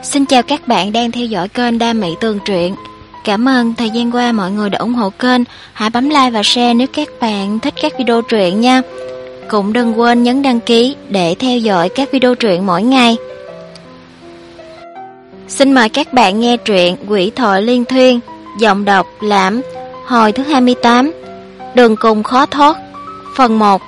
Xin chào các bạn đang theo dõi kênh Đam Mỹ Tường Truyện. Cảm ơn thời gian qua mọi người đã ủng hộ kênh. Hãy bấm like và share nếu các bạn thích các video truyện nha. Cũng đừng quên nhấn đăng ký để theo dõi các video truyện mỗi ngày. Xin mời các bạn nghe truyện Quỷ Thoại Liên Thuyên, giọng đọc Lãm, hồi thứ 28, Đường Cùng Khó Thoát, phần 1.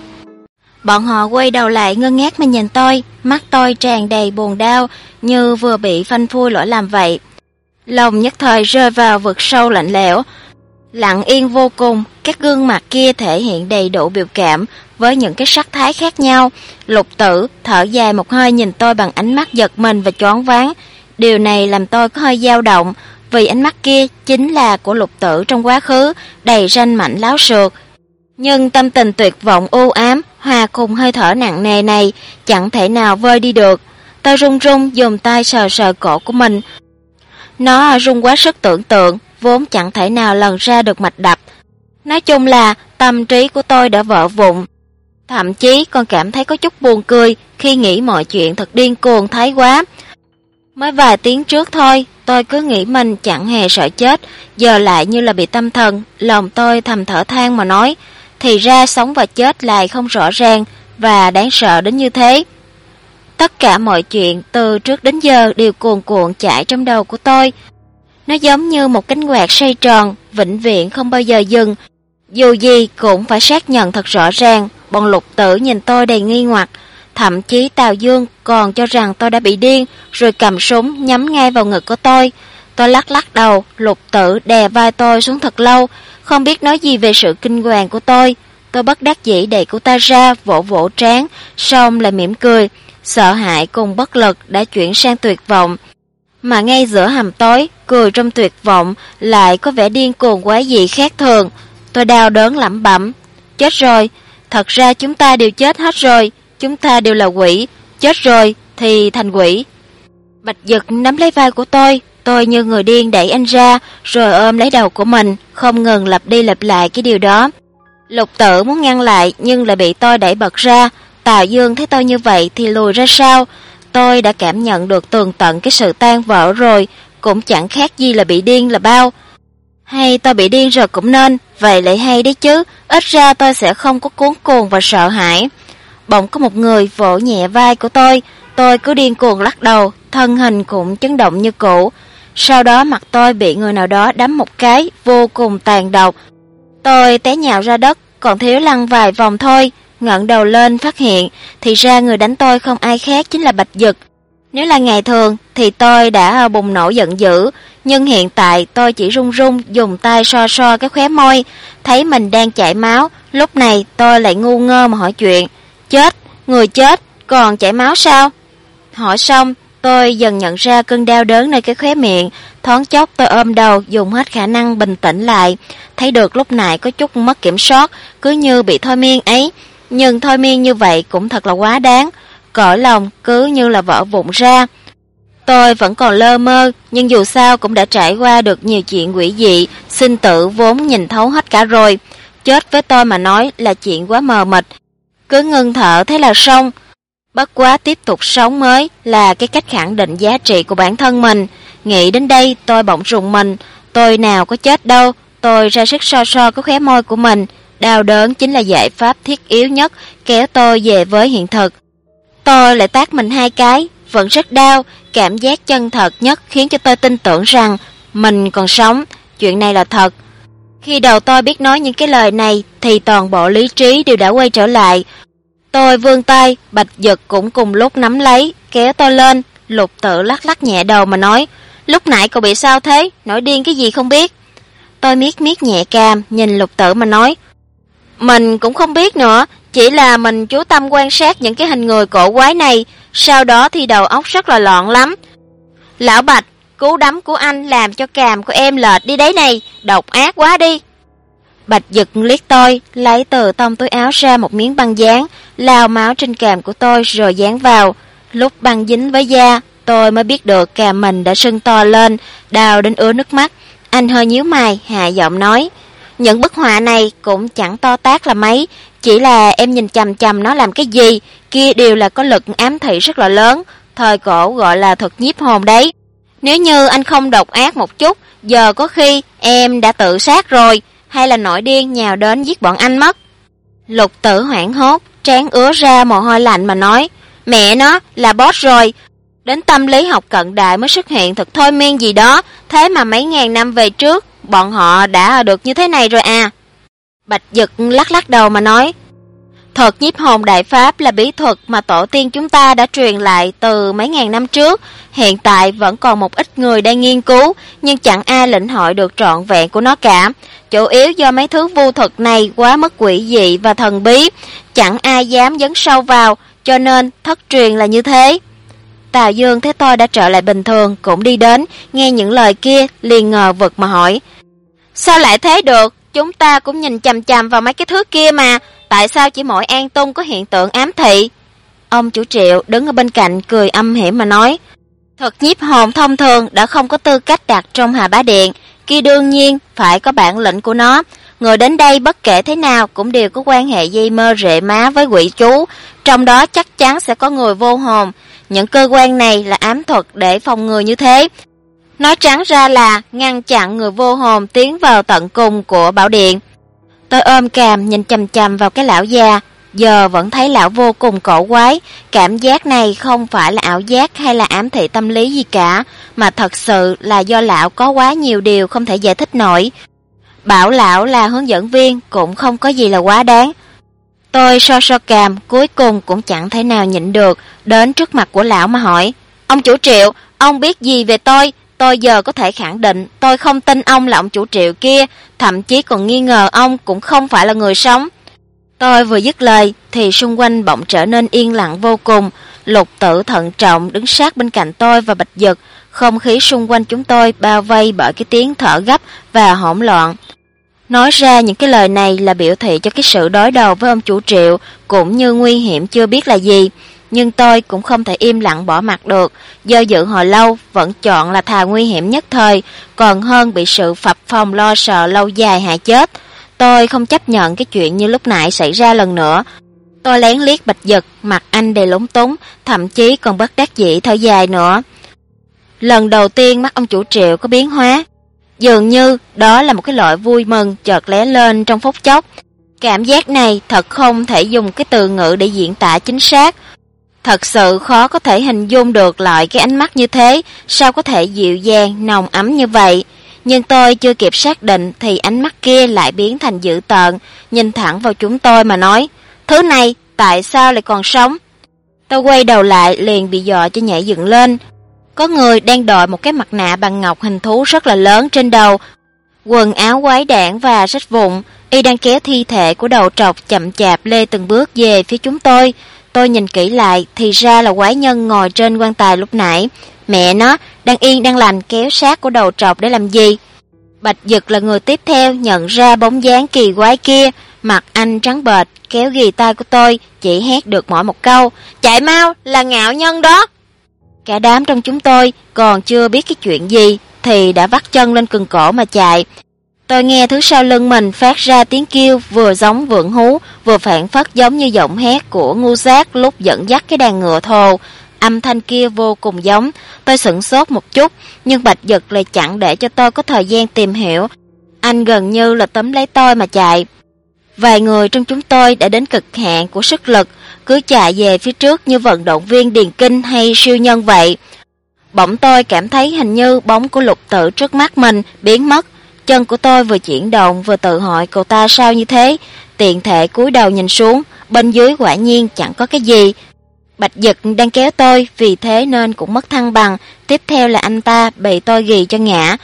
Bọn họ quay đầu lại ngơ ngác mà nhìn tôi, mắt tôi tràn đầy buồn đau như vừa bị phanh phui lỗi làm vậy. Lòng nhất thời rơi vào vực sâu lạnh lẽo, lặng yên vô cùng. Các gương mặt kia thể hiện đầy đủ biểu cảm với những cái sắc thái khác nhau. Lục Tử thở dài một hơi nhìn tôi bằng ánh mắt giật mình và choáng váng. Điều này làm tôi có hơi dao động, vì ánh mắt kia chính là của Lục Tử trong quá khứ, đầy ranh mảnh láo xược. Nhưng tâm tình tuyệt vọng u ám hòa cùng hơi thở nặng nề này chẳng thể nào vơi đi được. Tôi run run dùng tay sờ sờ cổ của mình. Nó run quá sức tưởng tượng, vốn chẳng thể nào lần ra được mạch đập. Nói chung là tâm trí của tôi đã vỡ vụn. Thậm chí còn cảm thấy có chút buồn cười khi nghĩ mọi chuyện thật điên cuồng thái quá. Mới vài tiếng trước thôi, tôi cứ nghĩ mình chẳng hề sợ chết, giờ lại như là bị tâm thần. Lòng tôi thầm thở than mà nói, thì ra sống và chết lại không rõ ràng và đáng sợ đến như thế. Tất cả mọi chuyện từ trước đến giờ đều cuồn cuộn chảy trong đầu của tôi. Nó giống như một cánh quạt xoay tròn, vĩnh viễn không bao giờ dừng. Dù gì cũng phải xác nhận thật rõ ràng. Bọn Lục Tử nhìn tôi đầy nghi hoặc. Thậm chí Tào Dương còn cho rằng tôi đã bị điên, rồi cầm súng nhắm ngay vào ngực của tôi. Tôi lắc lắc đầu, Lục Tử đè vai tôi xuống thật lâu, không biết nói gì về sự kinh hoàng của tôi. Tôi bất đắc dĩ đẩy cô ta ra, vỗ vỗ trán, xong lại mỉm cười. Sợ hãi cùng bất lực đã chuyển sang tuyệt vọng. Mà ngay giữa hầm tối, cười trong tuyệt vọng lại có vẻ điên cuồng quái dị khác thường. Tôi đau đớn lẩm bẩm, chết rồi, thật ra chúng ta đều chết hết rồi, chúng ta đều là quỷ, chết rồi thì thành quỷ. Bạch Dực nắm lấy vai của tôi như người điên đẩy anh ra, rồi ôm lấy đầu của mình, không ngừng lặp đi lặp lại cái điều đó. Lục Tử muốn ngăn lại nhưng lại bị tôi đẩy bật ra. Tào Dương thấy tôi như vậy thì lùi ra sau. Tôi đã cảm nhận được tường tận cái sự tan vỡ rồi, cũng chẳng khác gì là bị điên là bao. Hay tôi bị điên rồi cũng nên, vậy lại hay đấy chứ, ít ra tôi sẽ không có cuống cuồng và sợ hãi. Bỗng có một người vỗ nhẹ vai của tôi cứ điên cuồng lắc đầu, thân hình cũng chấn động như cũ. Sau đó mặt tôi bị người nào đó đấm một cái vô cùng tàn độc. Tôi té nhào ra đất, còn thiếu lăn vài vòng thôi. Ngẩng đầu lên phát hiện thì ra người đánh tôi không ai khác chính là Bạch Dực. Nếu là ngày thường thì tôi đã bùng nổ giận dữ, nhưng hiện tại tôi chỉ run run dùng tay so so cái khóe môi, thấy mình đang chảy máu. Lúc này tôi lại ngu ngơ mà hỏi chuyện, chết, người chết còn chảy máu sao? Hỏi xong tôi dần nhận ra cơn đau đớn nơi cái khóe miệng. Thoáng chốc tôi ôm đầu dùng hết khả năng bình tĩnh lại, thấy được lúc này có chút mất kiểm soát, cứ như bị thôi miên ấy. Nhưng thôi miên như vậy cũng thật là quá đáng, cõi lòng cứ như là vỡ vụn ra. Tôi vẫn còn lơ mơ, nhưng dù sao cũng đã trải qua được nhiều chuyện quỷ dị, sinh tử vốn nhìn thấu hết cả rồi. Chết với tôi mà nói là chuyện quá mờ mịt, cứ ngưng thở thế là xong. Bất quá tiếp tục sống mới là cái cách khẳng định giá trị của bản thân mình. Nghĩ đến đây tôi bỗng rùng mình, tôi nào có chết đâu. Tôi ra sức so so cái khóe môi của mình. Đau đớn chính là giải pháp thiết yếu nhất kéo tôi về với hiện thực. Tôi lại tát mình 2 cái, vẫn rất đau. Cảm giác chân thật nhất khiến cho tôi tin tưởng rằng mình còn sống, chuyện này là thật. Khi đầu tôi biết nói những cái lời này thì toàn bộ lý trí đều đã quay trở lại. Tôi vươn tay, Bạch Dực cũng cùng lúc nắm lấy, kéo tôi lên. Lục Tử lắc lắc nhẹ đầu mà nói, lúc nãy cậu bị sao thế, nổi điên cái gì không biết. Tôi miết miết nhẹ cằm nhìn Lục Tử mà nói, mình cũng không biết nữa, chỉ là mình chú tâm quan sát những cái hình người cổ quái này, sau đó thì đầu óc rất là loạn lắm. Lão Bạch, cú đấm của anh làm cho cằm của em lệch đi đấy này, độc ác quá đi. Bạch Dực liếc tôi, lấy từ trong túi áo ra một miếng băng dán, lao máu trên cằm của tôi rồi dán vào. Lúc băng dính với da, tôi mới biết được cằm mình đã sưng to lên, đau đến ứa nước mắt. Anh hơi nhíu mày, hạ giọng nói, những bức họa này cũng chẳng to tát là mấy, chỉ là em nhìn chằm chằm nó làm cái gì, kia đều là có lực ám thị rất là lớn, thời cổ gọi là thuật nhiếp hồn đấy. Nếu như anh không độc ác một chút, giờ có khi em đã tự sát rồi, hay là nổi điên nhào đến giết bọn anh mất. Lục Tử hoảng hốt, trán ứa ra mồ hôi lạnh mà nói, mẹ nó là boss rồi, đến tâm lý học cận đại mới xuất hiện thuật thôi miên gì đó, thế mà mấy ngàn năm về trước, bọn họ đã được như thế này rồi à. Bạch Dực lắc lắc đầu mà nói, thuật nhiếp hồn đại pháp là bí thuật mà tổ tiên chúng ta đã truyền lại từ mấy ngàn năm trước, hiện tại vẫn còn một ít người đang nghiên cứu, nhưng chẳng ai lĩnh hội được trọn vẹn của nó cả. Chủ yếu do mấy thứ vu thuật này quá mức quỷ dị và thần bí, chẳng ai dám dấn sâu vào, cho nên thất truyền là như thế. Tào Dương thấy tôi đã trở lại bình thường, cũng đi đến, nghe những lời kia, liền ngờ vực mà hỏi, sao lại thế được? Chúng ta cũng nhìn chằm chằm vào mấy cái thứ kia mà, tại sao chỉ mỗi An Tung có hiện tượng ám thị? Ông chủ Triệu đứng ở bên cạnh cười âm hiểm mà nói, thuật nhiếp hồn thông thường đã không có tư cách đặt trong Hà Bá Điện, kia đương nhiên phải có bản lĩnh của nó. Người đến đây bất kể thế nào cũng đều có quan hệ dây mơ rễ má với quỷ chú, trong đó chắc chắn sẽ có người vô hồn. Những cơ quan này là ám thuật để phòng ngừa như thế. Nói trắng ra là ngăn chặn người vô hồn tiến vào tận cùng của bảo điện. Tôi ôm cằm nhìn chằm chằm vào cái lão già, giờ vẫn thấy lão vô cùng cổ quái. Cảm giác này không phải là ảo giác hay là ám thị tâm lý gì cả, mà thật sự là do lão có quá nhiều điều không thể giải thích nổi. Bảo lão là hướng dẫn viên cũng không có gì là quá đáng. Tôi so cằm, cuối cùng cũng chẳng thể nào nhịn được, đến trước mặt của lão mà hỏi, ông chủ Triệu, ông biết gì về tôi? Tôi giờ có thể khẳng định tôi không tin ông là ông chủ Triệu kia, thậm chí còn nghi ngờ ông cũng không phải là người sống. Tôi vừa dứt lời thì xung quanh bỗng trở nên yên lặng vô cùng. Lục Tử thận trọng đứng sát bên cạnh tôi và Bạch Dực, không khí xung quanh chúng tôi bao vây bởi cái tiếng thở gấp và hỗn loạn. Nói ra những cái lời này là biểu thị cho cái sự đối đầu với ông chủ Triệu cũng như nguy hiểm chưa biết là gì, nhưng tôi cũng không thể im lặng bỏ mặc được, do dự hồi lâu vẫn chọn là thà nguy hiểm nhất thời, còn hơn bị sự phập phồng lo sợ lâu dài hại chết. Tôi không chấp nhận cái chuyện như lúc nãy xảy ra lần nữa. Tôi lén liếc Bạch Dực, mặt anh đầy lúng túng, thậm chí còn bất đắc dĩ thở dài nữa. Lần đầu tiên mắt ông chủ Triệu có biến hóa, dường như đó là một cái loại vui mừng chợt lóe lên trong phút chốc. Cảm giác này thật không thể dùng cái từ ngữ để diễn tả chính xác. Thật sự khó có thể hình dung được loại cái ánh mắt như thế, sao có thể dịu dàng, nồng ấm như vậy. Nhưng tôi chưa kịp xác định thì ánh mắt kia lại biến thành dữ tợn, nhìn thẳng vào chúng tôi mà nói, thứ này tại sao lại còn sống? Tôi quay đầu lại liền bị dọa cho nhảy dựng lên. Có người đang đội một cái mặt nạ bằng ngọc hình thú rất là lớn trên đầu, quần áo quái đản và rách vụn, y đang kéo thi thể của đầu trọc chậm chạp lê từng bước về phía chúng tôi. Tôi nhìn kỹ lại thì ra là quái nhân ngồi trên quan tài lúc nãy. Mẹ nó, đang yên đang lành kéo xác của đầu trọc để làm gì? Bạch Dực là người tiếp theo nhận ra bóng dáng kỳ quái kia, mặt anh trắng bệch, kéo ghì tay của tôi, chỉ hét được mỗi một câu, chạy mau, là Ngạo Nhân đó. Cả đám trong chúng tôi còn chưa biết cái chuyện gì thì đã vắt chân lên cần cổ mà chạy. Tôi nghe thứ sau lưng mình phát ra tiếng kêu vừa giống vượn hú, vừa phản phất giống như giọng hét của ngu giác lúc dẫn dắt cái đàn ngựa thồ. Âm thanh kia vô cùng giống. Tôi sửng sốt một chút, nhưng Bạch Dực lại chẳng để cho tôi có thời gian tìm hiểu. Anh gần như là túm lấy tôi mà chạy. Vài người trong chúng tôi đã đến cực hạn của sức lực, cứ chạy về phía trước như vận động viên điền kinh hay siêu nhân vậy. Bỗng tôi cảm thấy hình như bóng của Lục Tử trước mắt mình biến mất. Chân của tôi vừa chuyển động vừa tự hỏi cậu ta sao như thế, tiện thể cúi đầu nhìn xuống, bên dưới quả nhiên chẳng có cái gì. Bạch Dực đang kéo tôi, vì thế nên cũng mất thăng bằng, tiếp theo là anh ta bị tôi ghì cho ngã.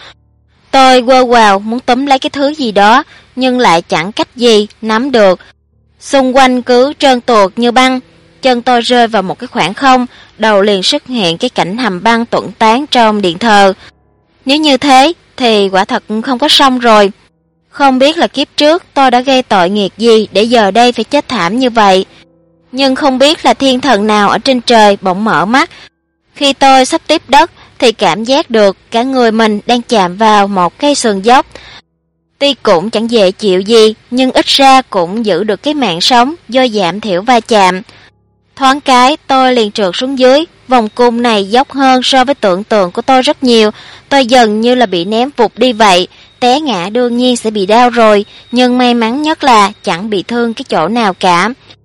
Tôi quơ quào muốn túm lấy cái thứ gì đó, nhưng lại chẳng cách gì nắm được. Xung quanh cứ trơn tuột như băng, chân tôi rơi vào một cái khoảng không, đầu liền xuất hiện cái cảnh hầm băng tuẫn tán trong điện thờ. Nếu như thế thì quả thật không có xong rồi. Không biết là kiếp trước tôi đã gây tội nghiệp gì để giờ đây phải chết thảm như vậy. Nhưng không biết là thiên thần nào ở trên trời bỗng mở mắt. Khi tôi sắp tiếp đất thì cảm giác được cả người mình đang chạm vào một cái sườn dốc. Tuy cũng chẳng dễ chịu gì, nhưng ít ra cũng giữ được cái mạng sống do giảm thiểu va chạm. Thoáng cái tôi liền trượt xuống dưới. Vòng cung này dốc hơn so với tưởng tượng của tôi rất nhiều. Tôi dần như là bị ném vụt đi vậy. Té ngã đương nhiên sẽ bị đau rồi, nhưng may mắn nhất là chẳng bị thương cái chỗ nào cả.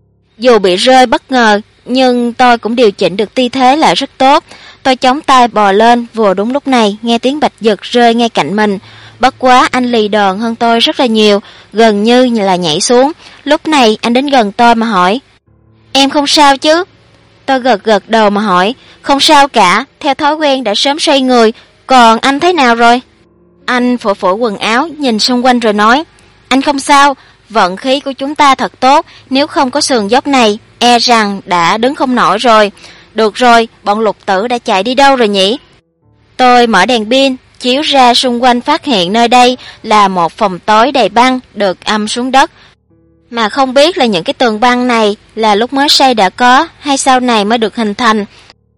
Dù bị rơi bất ngờ, nhưng tôi cũng điều chỉnh được tư thế lại rất tốt. Tôi chống tay bò lên, vừa đúng lúc này nghe tiếng Bạch Dực rơi ngay cạnh mình. Bất quá anh lì đòn hơn tôi rất là nhiều, gần như là nhảy xuống. Lúc này anh đến gần tôi mà hỏi: "Em không sao chứ?" Tôi gật gật đầu mà hỏi: "Không sao cả, theo thói quen đã sớm xoay người, còn anh thế nào rồi?" Anh phủi phủi quần áo, nhìn xung quanh rồi nói: "Anh không sao, vận khí của chúng ta thật tốt, nếu không có sườn dốc này, e rằng đã đứng không nổi rồi. Được rồi, bọn Lục Tử đã chạy đi đâu rồi nhỉ?" Tôi mở đèn pin, chiếu ra xung quanh phát hiện nơi đây là một phòng tối đầy băng được âm xuống đất. Mà không biết là những cái tường băng này là lúc mới xây đã có hay sau này mới được hình thành.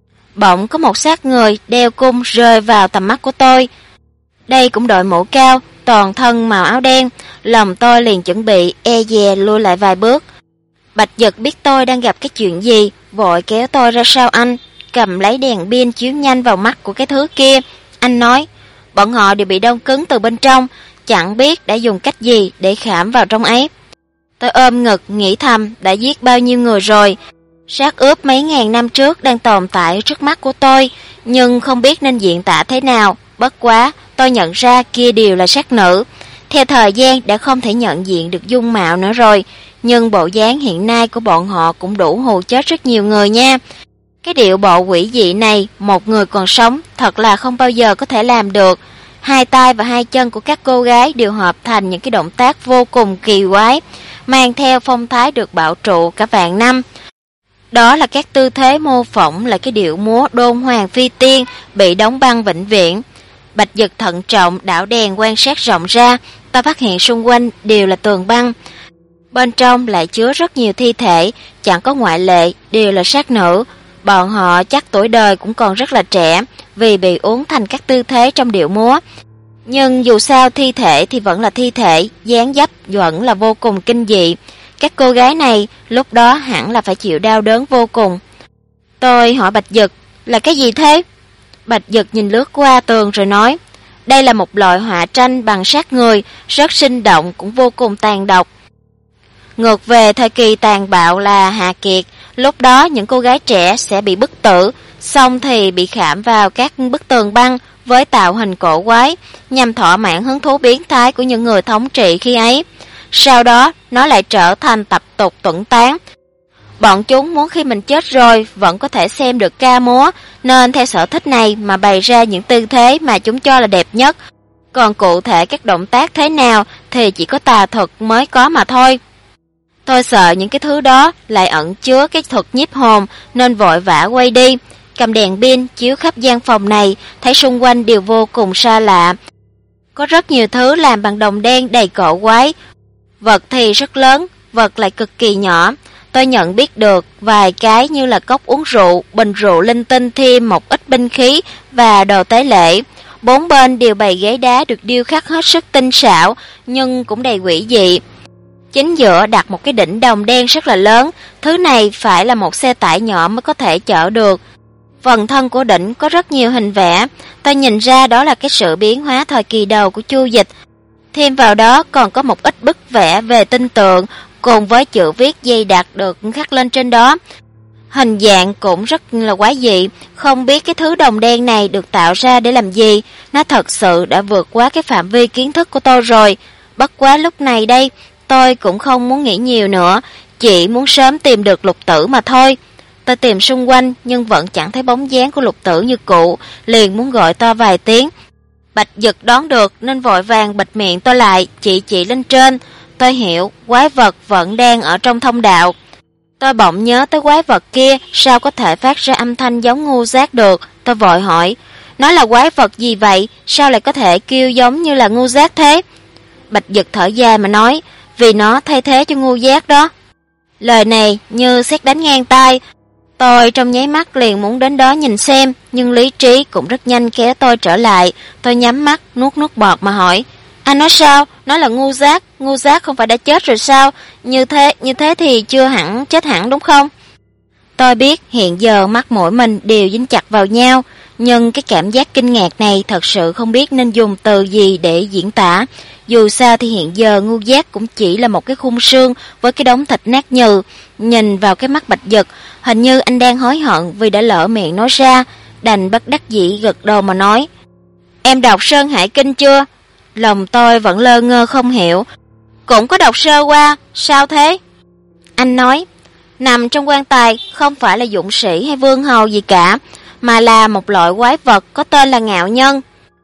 Bỗng có một xác người đeo cung rơi vào tầm mắt của tôi. Đây cũng đội mũ cao, toàn thân màu áo đen, lòng tôi liền chuẩn bị e dè lui lại vài bước. Bạch Dực biết tôi đang gặp cái chuyện gì, vội kéo tôi ra sau anh, cầm lấy đèn pin chiếu nhanh vào mắt của cái thứ kia. Anh nói: "Bọn họ đều bị đông cứng từ bên trong, chẳng biết đã dùng cách gì để khảm vào trong ấy." Tôi ôm ngực nghĩ thầm đã giết bao nhiêu người rồi. Xác ướp mấy ngàn năm trước đang tồn tại trước mắt của tôi, nhưng không biết nên diễn tả thế nào. Bất quá tôi nhận ra kia đều là xác nữ. Theo thời gian đã không thể nhận diện được dung mạo nữa rồi, nhưng bộ dáng hiện nay của bọn họ cũng đủ hù chết rất nhiều người nha. Cái điệu bộ quỷ dị này, một người còn sống thật là không bao giờ có thể làm được. Hai tay và hai chân của các cô gái đều hợp thành những cái động tác vô cùng kỳ quái, mang theo phong thái được bảo trụ cả vạn năm. Đó là các tư thế mô phỏng là cái điệu múa đôn hoàng phi tiên bị đóng băng vĩnh viễn. Bạch Dực thận trọng đảo đèn quan sát rộng ra, ta phát hiện xung quanh đều là tường băng. Bên trong lại chứa rất nhiều thi thể, chẳng có ngoại lệ, đều là xác nữ. Bọn họ chắc tuổi đời cũng còn rất là trẻ, vì bị uốn thành các tư thế trong điệu múa. Nhưng dù sao thi thể thì vẫn là thi thể, dáng dấp vẫn là vô cùng kinh dị. Các cô gái này lúc đó hẳn là phải chịu đau đớn vô cùng. Tôi hỏi Bạch Dực: "Là cái gì thế?" Bạch Dực nhìn lướt qua tường rồi nói: "Đây là một loại họa tranh bằng xác người, rất sinh động cũng vô cùng tàn độc. Ngược về thời kỳ tàn bạo là Hà Kiệt, lúc đó những cô gái trẻ sẽ bị bức tử, xong thì bị khảm vào các bức tường băng với tạo hình cổ quái, nhằm thỏa mãn hứng thú biến thái của những người thống trị khi ấy. Sau đó, nó lại trở thành tập tục tuẫn tán. Bọn chúng muốn khi mình chết rồi vẫn có thể xem được ca múa, nên theo sở thích này mà bày ra những tư thế mà chúng cho là đẹp nhất. Còn cụ thể các động tác thế nào thì chỉ có tà thuật mới có mà thôi." Tôi sợ những cái thứ đó lại ẩn chứa cái thuật nhiếp hồn nên vội vã quay đi, cầm đèn pin chiếu khắp gian phòng này, thấy xung quanh đều vô cùng xa lạ. Có rất nhiều thứ làm bằng đồng đen đầy cổ quái, vật thì rất lớn, vật lại cực kỳ nhỏ. Tôi nhận biết được vài cái như là cốc uống rượu, bình rượu linh tinh, thêm một ít binh khí và đồ tế lễ. Bốn bên đều bày ghế đá được điêu khắc hết sức tinh xảo, nhưng cũng đầy quỷ dị. Chính giữa đặt một cái đỉnh đồng đen rất là lớn, thứ này phải là một xe tải nhỏ mới có thể chở được. Phần thân của đỉnh có rất nhiều hình vẽ, tôi nhìn ra đó là cái sự biến hóa thời kỳ đầu của Chu Dịch. Thêm vào đó còn có một ít bức vẽ về tinh tượng, cùng với chữ viết dày đặc được khắc lên trên đó. Hình dạng cũng rất là quái dị, không biết cái thứ đồng đen này được tạo ra để làm gì, nó thật sự đã vượt quá cái phạm vi kiến thức của tôi rồi. Bất quá lúc này đây, tôi cũng không muốn nghĩ nhiều nữa, chỉ muốn sớm tìm được Lục Tử mà thôi. Tôi tìm xung quanh nhưng vẫn chẳng thấy bóng dáng của Lục Tử như cũ, liền muốn gọi to vài tiếng. Bạch Dực đón được nên vội vàng bịt miệng tôi lại, chỉ lên trên. Tôi hiểu, quái vật vẫn đang ở trong thông đạo. Tôi bỗng nhớ tới quái vật kia, sao có thể phát ra âm thanh giống ngu giác được. Tôi vội hỏi, nó là quái vật gì vậy, sao lại có thể kêu giống như là ngu giác thế? Bạch Dực thở dài mà nói, vì nó thay thế cho ngu giác đó. Lời này như sét đánh ngang tai. Tôi trong nháy mắt liền muốn đến đó nhìn xem, nhưng lý trí cũng rất nhanh kéo tôi trở lại. Tôi nhắm mắt, nuốt nước bọt mà hỏi, anh nói sao? Nó là ngu giác không phải đã chết rồi sao? Như thế thì chưa hẳn chết hẳn đúng không? Tôi biết hiện giờ mắt mũi mình đều dính chặt vào nhau, nhưng cái cảm giác kinh ngạc này thật sự không biết nên dùng từ gì để diễn tả. Dù sao thì hiện giờ ngu giác cũng chỉ là một cái khung xương với cái đống thịt nát nhừ. Nhìn vào cái mắt Bạch Dực, hình như anh đang hối hận vì đã lỡ miệng nói ra, đành bất đắc dĩ gật đầu mà nói. Em đọc Sơn Hải Kinh chưa? Lòng tôi vẫn lơ ngơ không hiểu. Cũng có đọc sơ qua, sao thế? Anh nói, nằm trong quan tài không phải là dũng sĩ hay vương hầu gì cả, mà là một loại quái vật có tên là Ngạo Nhân.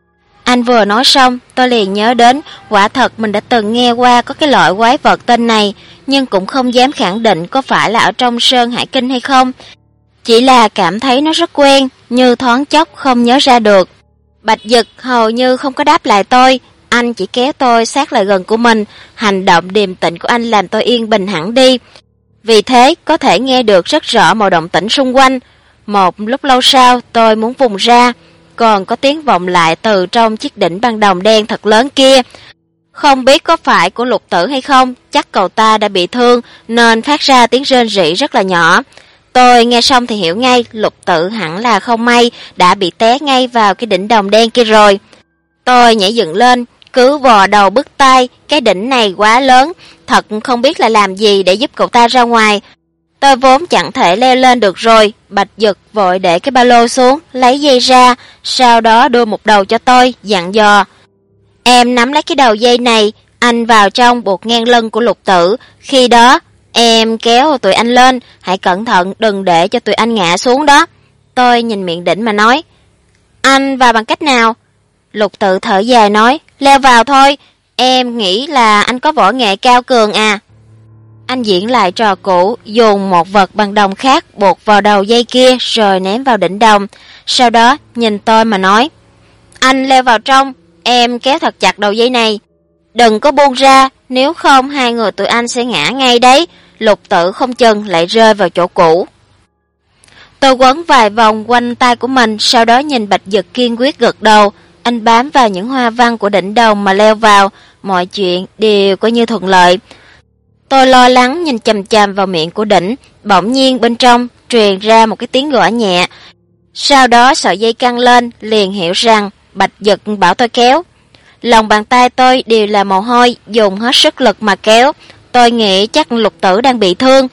Anh vừa nói xong, tôi liền nhớ đến quả thật mình đã từng nghe qua có cái loại quái vật tên này, nhưng cũng không dám khẳng định có phải là ở trong Sơn Hải Kinh hay không. Chỉ là cảm thấy nó rất quen, như thoáng chốc không nhớ ra được. Bạch Dực hầu như không có đáp lại tôi, anh chỉ kéo tôi sát lại gần của mình, hành động điềm tĩnh của anh làm tôi yên bình hẳn đi. Vì thế có thể nghe được rất rõ mọi động tĩnh xung quanh. Một lúc lâu sau tôi muốn vùng ra, còn có tiếng vọng lại từ trong chiếc đỉnh băng đồng đen thật lớn kia. Không biết có phải của Lục Tử hay không, chắc cậu ta đã bị thương nên phát ra tiếng rên rỉ rất là nhỏ. Tôi nghe xong thì hiểu ngay, Lục Tử hẳn là không may đã bị té ngay vào cái đỉnh đồng đen kia rồi. Tôi nhảy dựng lên, cứ vò đầu bứt tai, cái đỉnh này quá lớn, thật không biết là làm gì để giúp cậu ta ra ngoài. Tôi vốn chẳng thể leo lên được rồi. Bạch Dực vội để cái ba lô xuống, lấy dây ra, sau đó đưa một đầu cho tôi, dặn dò. Em nắm lấy cái đầu dây này, anh vào trong buộc ngang lưng của Lục Tử, khi đó em kéo tụi anh lên, hãy cẩn thận đừng để cho tụi anh ngã xuống đó. Tôi nhìn miệng đỉnh mà nói. Anh vào bằng cách nào? Lục Tử thở dài nói, leo vào thôi, em nghĩ là anh có võ nghệ cao cường à. Anh diễn lại trò cũ, dùng một vật bằng đồng khác buộc vào đầu dây kia rồi ném vào đỉnh đồng. Sau đó nhìn tôi mà nói, anh leo vào trong, em kéo thật chặt đầu dây này. Đừng có buông ra, nếu không hai người tụi anh sẽ ngã ngay đấy. Lục Tử không chừng lại rơi vào chỗ cũ. Tôi quấn vài vòng quanh tay của mình, sau đó nhìn Bạch Dực kiên quyết gật đầu. Anh bám vào những hoa văn của đỉnh đồng mà leo vào, mọi chuyện đều coi như thuận lợi. Tôi lo lắng nhìn chằm chằm vào miệng của đỉnh, bỗng nhiên bên trong truyền ra một cái tiếng gõ nhẹ. Sau đó sợi dây căng lên, liền hiểu rằng Bạch Dực bảo tôi kéo. Lòng bàn tay tôi đều là mồ hôi, dùng hết sức lực mà kéo. Tôi nghĩ chắc Lục Tử đang bị thương,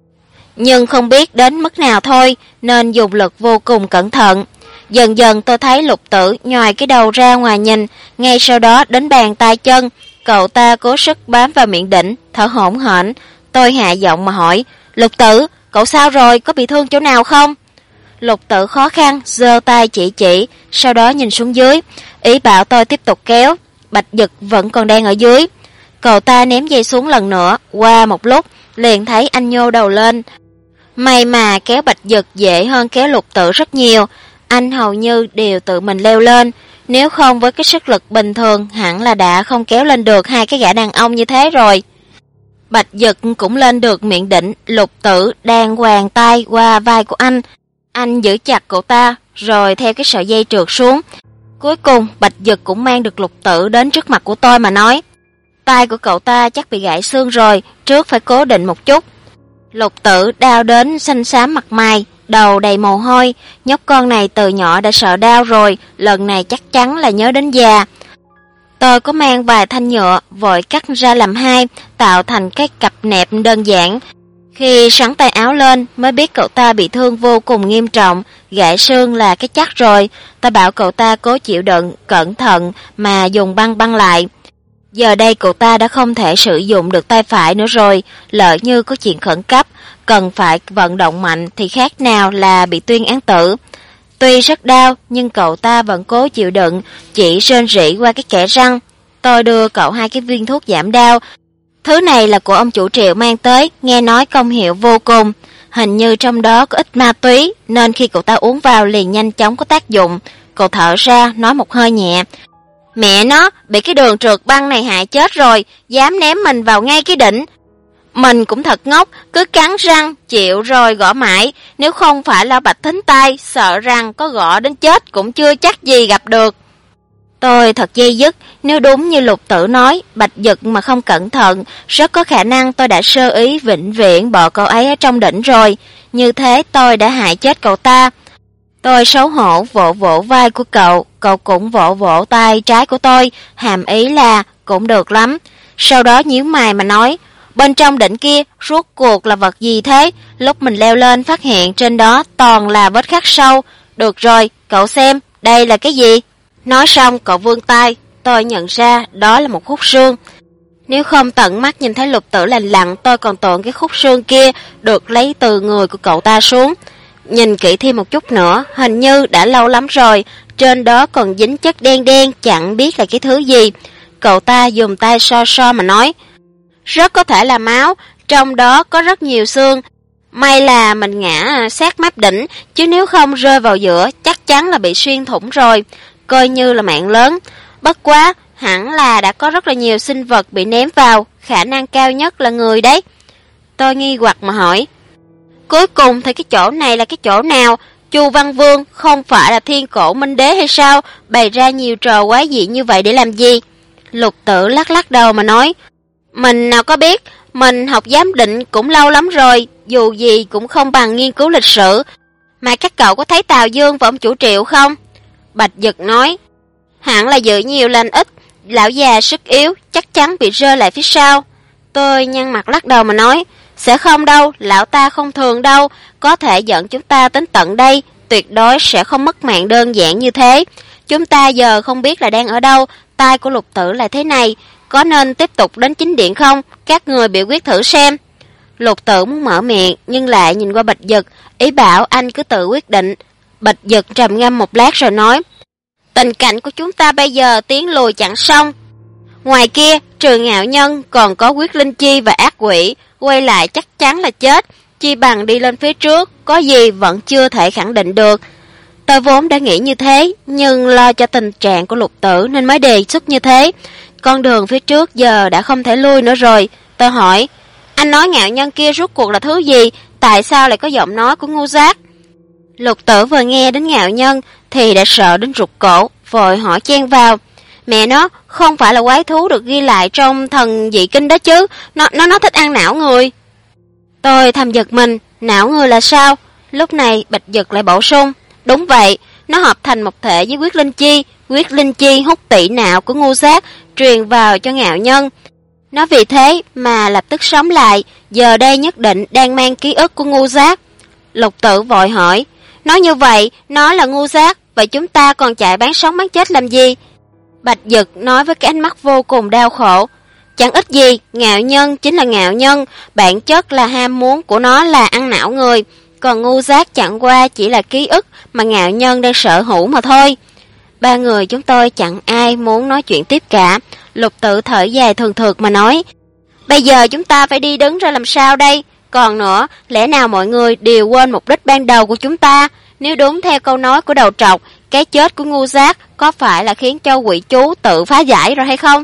nhưng không biết đến mức nào thôi, nên dùng lực vô cùng cẩn thận. Dần dần tôi thấy Lục Tử nhòi cái đầu ra ngoài nhìn, ngay sau đó đến bàn tay chân. Cậu ta cố sức bám vào miệng đỉnh, thở hổn hển. Tôi hạ giọng mà hỏi, Lục Tử, cậu sao rồi, có bị thương chỗ nào không? Lục Tử khó khăn, giơ tay chỉ, sau đó nhìn xuống dưới, ý bảo tôi tiếp tục kéo. Bạch Dực vẫn còn đang ở dưới. Cậu ta ném dây xuống lần nữa, qua một lúc, liền thấy anh nhô đầu lên. May mà kéo Bạch Dực dễ hơn kéo Lục Tử rất nhiều, anh hầu như đều tự mình leo lên. Nếu không với cái sức lực bình thường hẳn là đã không kéo lên được hai cái gã đàn ông như thế rồi. Bạch Dực cũng lên được miệng đỉnh, Lục Tử đang quàng tay qua vai của anh. Anh giữ chặt cậu ta rồi theo cái sợi dây trượt xuống. Cuối cùng Bạch Dực cũng mang được Lục Tử đến trước mặt của tôi mà nói, tay của cậu ta chắc bị gãy xương rồi, trước phải cố định một chút. Lục Tử đau đến xanh xám mặt mày, đầu đầy mồ hôi, nhóc con này từ nhỏ đã sợ đau rồi, lần này chắc chắn là nhớ đến già. Tôi có mang vài thanh nhựa, vội cắt ra làm hai, tạo thành cái cặp nẹp đơn giản. Khi sắn tay áo lên mới biết cậu ta bị thương vô cùng nghiêm trọng, gãy xương là cái chắc rồi. Tôi bảo cậu ta cố chịu đựng, cẩn thận mà dùng băng băng lại. Giờ đây cậu ta đã không thể sử dụng được tay phải nữa rồi, lỡ như có chuyện khẩn cấp, cần phải vận động mạnh thì khác nào là bị tuyên án tử. Tuy rất đau nhưng cậu ta vẫn cố chịu đựng, chỉ rên rỉ qua cái kẽ răng. Tôi đưa cậu hai cái viên thuốc giảm đau. Thứ này là của ông chủ Triệu mang tới, nghe nói công hiệu vô cùng. Hình như trong đó có ít ma túy, nên khi cậu ta uống vào liền nhanh chóng có tác dụng. Cậu thở ra, nói một hơi nhẹ. Mẹ nó, bị cái đường trượt băng này hại chết rồi, dám ném mình vào ngay cái đỉnh. Mình cũng thật ngốc, cứ cắn răng, chịu rồi gõ mãi. Nếu không phải Lão Bạch thính tai, sợ rằng có gõ đến chết cũng chưa chắc gì gặp được. Tôi thật dây dứt, nếu đúng như Lục Tử nói, Bạch Dực mà không cẩn thận, rất có khả năng tôi đã sơ ý vĩnh viễn bỏ cậu ấy ở trong đỉnh rồi. như thế tôi đã hại chết cậu ta. Tôi xấu hổ vỗ vỗ vai của cậu, cậu cũng vỗ vỗ tay trái của tôi, hàm ý là cũng được lắm. Sau đó nhíu mày mà nói, bên trong đỉnh kia rốt cuộc là vật gì thế? Lúc mình leo lên phát hiện trên đó toàn là vết khắc sâu. Được rồi, cậu xem, đây là cái gì? Nói xong cậu vươn tay, tôi nhận ra đó là một khúc xương. Nếu không tận mắt nhìn thấy Lục Tử lành lặn, tôi còn tưởng cái khúc xương kia được lấy từ người của cậu ta xuống. Nhìn kỹ thêm một chút nữa, hình như đã lâu lắm rồi, trên đó còn dính chất đen đen, chẳng biết là cái thứ gì. Cậu ta dùng tay so so mà nói, rất có thể là máu, trong đó có rất nhiều xương. May là mình ngã sát mép đỉnh, chứ nếu không rơi vào giữa chắc chắn là bị xuyên thủng rồi, coi như là mạng lớn. Bất quá, hẳn là đã có rất là nhiều sinh vật bị ném vào, khả năng cao nhất là người đấy. Tôi nghi hoặc mà hỏi, cuối cùng thì cái chỗ này là cái chỗ nào? Chu Văn Vương không phải là thiên cổ minh đế hay sao? Bày ra nhiều trò quái dị như vậy để làm gì? Lục Tử lắc lắc đầu mà nói, mình nào có biết, mình học giám định cũng lâu lắm rồi, dù gì cũng không bằng nghiên cứu lịch sử. Mà các cậu có thấy Tào Dương và ông chủ Triệu không? Bạch Dực nói, hẳn là giữ nhiều lành ít, lão già sức yếu, chắc chắn bị rơi lại phía sau. Tôi nhăn mặt lắc đầu mà nói, sẽ không đâu, lão ta không thường đâu, có thể dẫn chúng ta đến tận đây, tuyệt đối sẽ không mất mạng đơn giản như thế. Chúng ta giờ không biết là đang ở đâu, tai của Lục Tử là thế này, có nên tiếp tục đến chính điện không? Các người biểu quyết thử xem. Lục Tử muốn mở miệng, nhưng lại nhìn qua Bạch Dực, ý bảo anh cứ tự quyết định. Bạch Dực trầm ngâm một lát rồi nói, tình cảnh của chúng ta bây giờ tiến lùi chẳng xong. Ngoài kia, trừ Ngạo Nhân, còn có Quyết Linh Chi và Ác Quỷ, quay lại chắc chắn là chết, chi bằng đi lên phía trước, có gì vẫn chưa thể khẳng định được. Tôi vốn đã nghĩ như thế, nhưng lo cho tình trạng của Lục Tử nên mới đề xuất như thế. Con đường phía trước giờ đã không thể lui nữa rồi. Tôi hỏi, anh nói Ngạo Nhân kia rốt cuộc là thứ gì? Tại sao lại có giọng nói của ngu giác? Lục Tử vừa nghe đến Ngạo Nhân thì đã sợ đến rụt cổ, vội hỏi chen vào, mẹ nó, không phải là quái thú được ghi lại trong thần dị kinh đó chứ, nó thích ăn não người. Tôi thầm giật mình, não người là sao? Lúc này Bạch Dực lại bổ sung, đúng vậy, nó hợp thành một thể với Quyết Linh Chi hút tỷ não của ngu giác, truyền vào cho Ngạo Nhân. Nó vì thế mà lập tức sống lại, giờ đây nhất định đang mang ký ức của ngu giác. Lục Tử vội hỏi, nói như vậy, nó là ngu giác, vậy chúng ta còn chạy bán sống bán chết làm gì? Bạch Dực nói với cái ánh mắt vô cùng đau khổ, chẳng ít gì, Ngạo Nhân chính là Ngạo Nhân, bản chất là ham muốn của nó là ăn não người, còn ngu giác chẳng qua chỉ là ký ức mà Ngạo Nhân đang sở hữu mà thôi. Ba người chúng tôi chẳng ai muốn nói chuyện tiếp cả. Lục Tử thở dài thường thượt mà nói, bây giờ chúng ta phải đi đứng ra làm sao đây? Còn nữa, lẽ nào mọi người đều quên mục đích ban đầu của chúng ta? Nếu đúng theo câu nói của đầu trọc, cái chết của ngu giác có phải là khiến cho quỷ chú tự phá giải rồi hay không?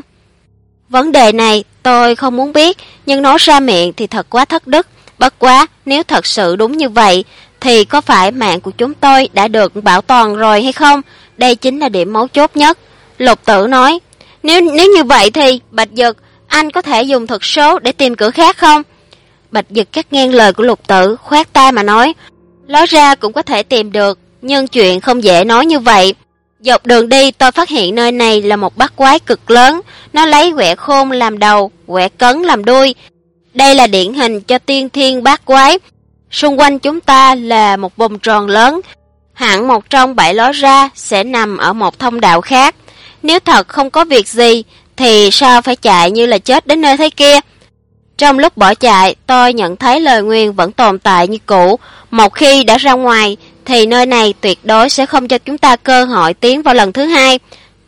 Vấn đề này tôi không muốn biết, nhưng nói ra miệng thì thật quá thất đức. Bất quá, nếu thật sự đúng như vậy, thì có phải mạng của chúng tôi đã được bảo toàn rồi hay không? Đây chính là điểm mấu chốt nhất. Lục Tử nói, nếu như vậy thì, Bạch Dực, anh có thể dùng thuật số để tìm cửa khác không? Bạch Dực cắt ngang lời của Lục Tử, khoát tay mà nói, nói ra cũng có thể tìm được, nhưng chuyện không dễ nói như vậy. Dọc đường đi tôi phát hiện nơi này là một bát quái cực lớn, nó lấy quẻ khôn làm đầu, quẻ cấn làm đuôi. Đây là điển hình cho tiên thiên bát quái. Xung quanh chúng ta là một vòng tròn lớn, hẳn một trong 7 lối ra sẽ nằm ở một thông đạo khác. Nếu thật không có việc gì, thì sao phải chạy như là chết đến nơi thế kia? Trong lúc bỏ chạy, tôi nhận thấy lời nguyền vẫn tồn tại như cũ. Một khi đã ra ngoài, thì nơi này tuyệt đối sẽ không cho chúng ta cơ hội tiến vào lần thứ hai.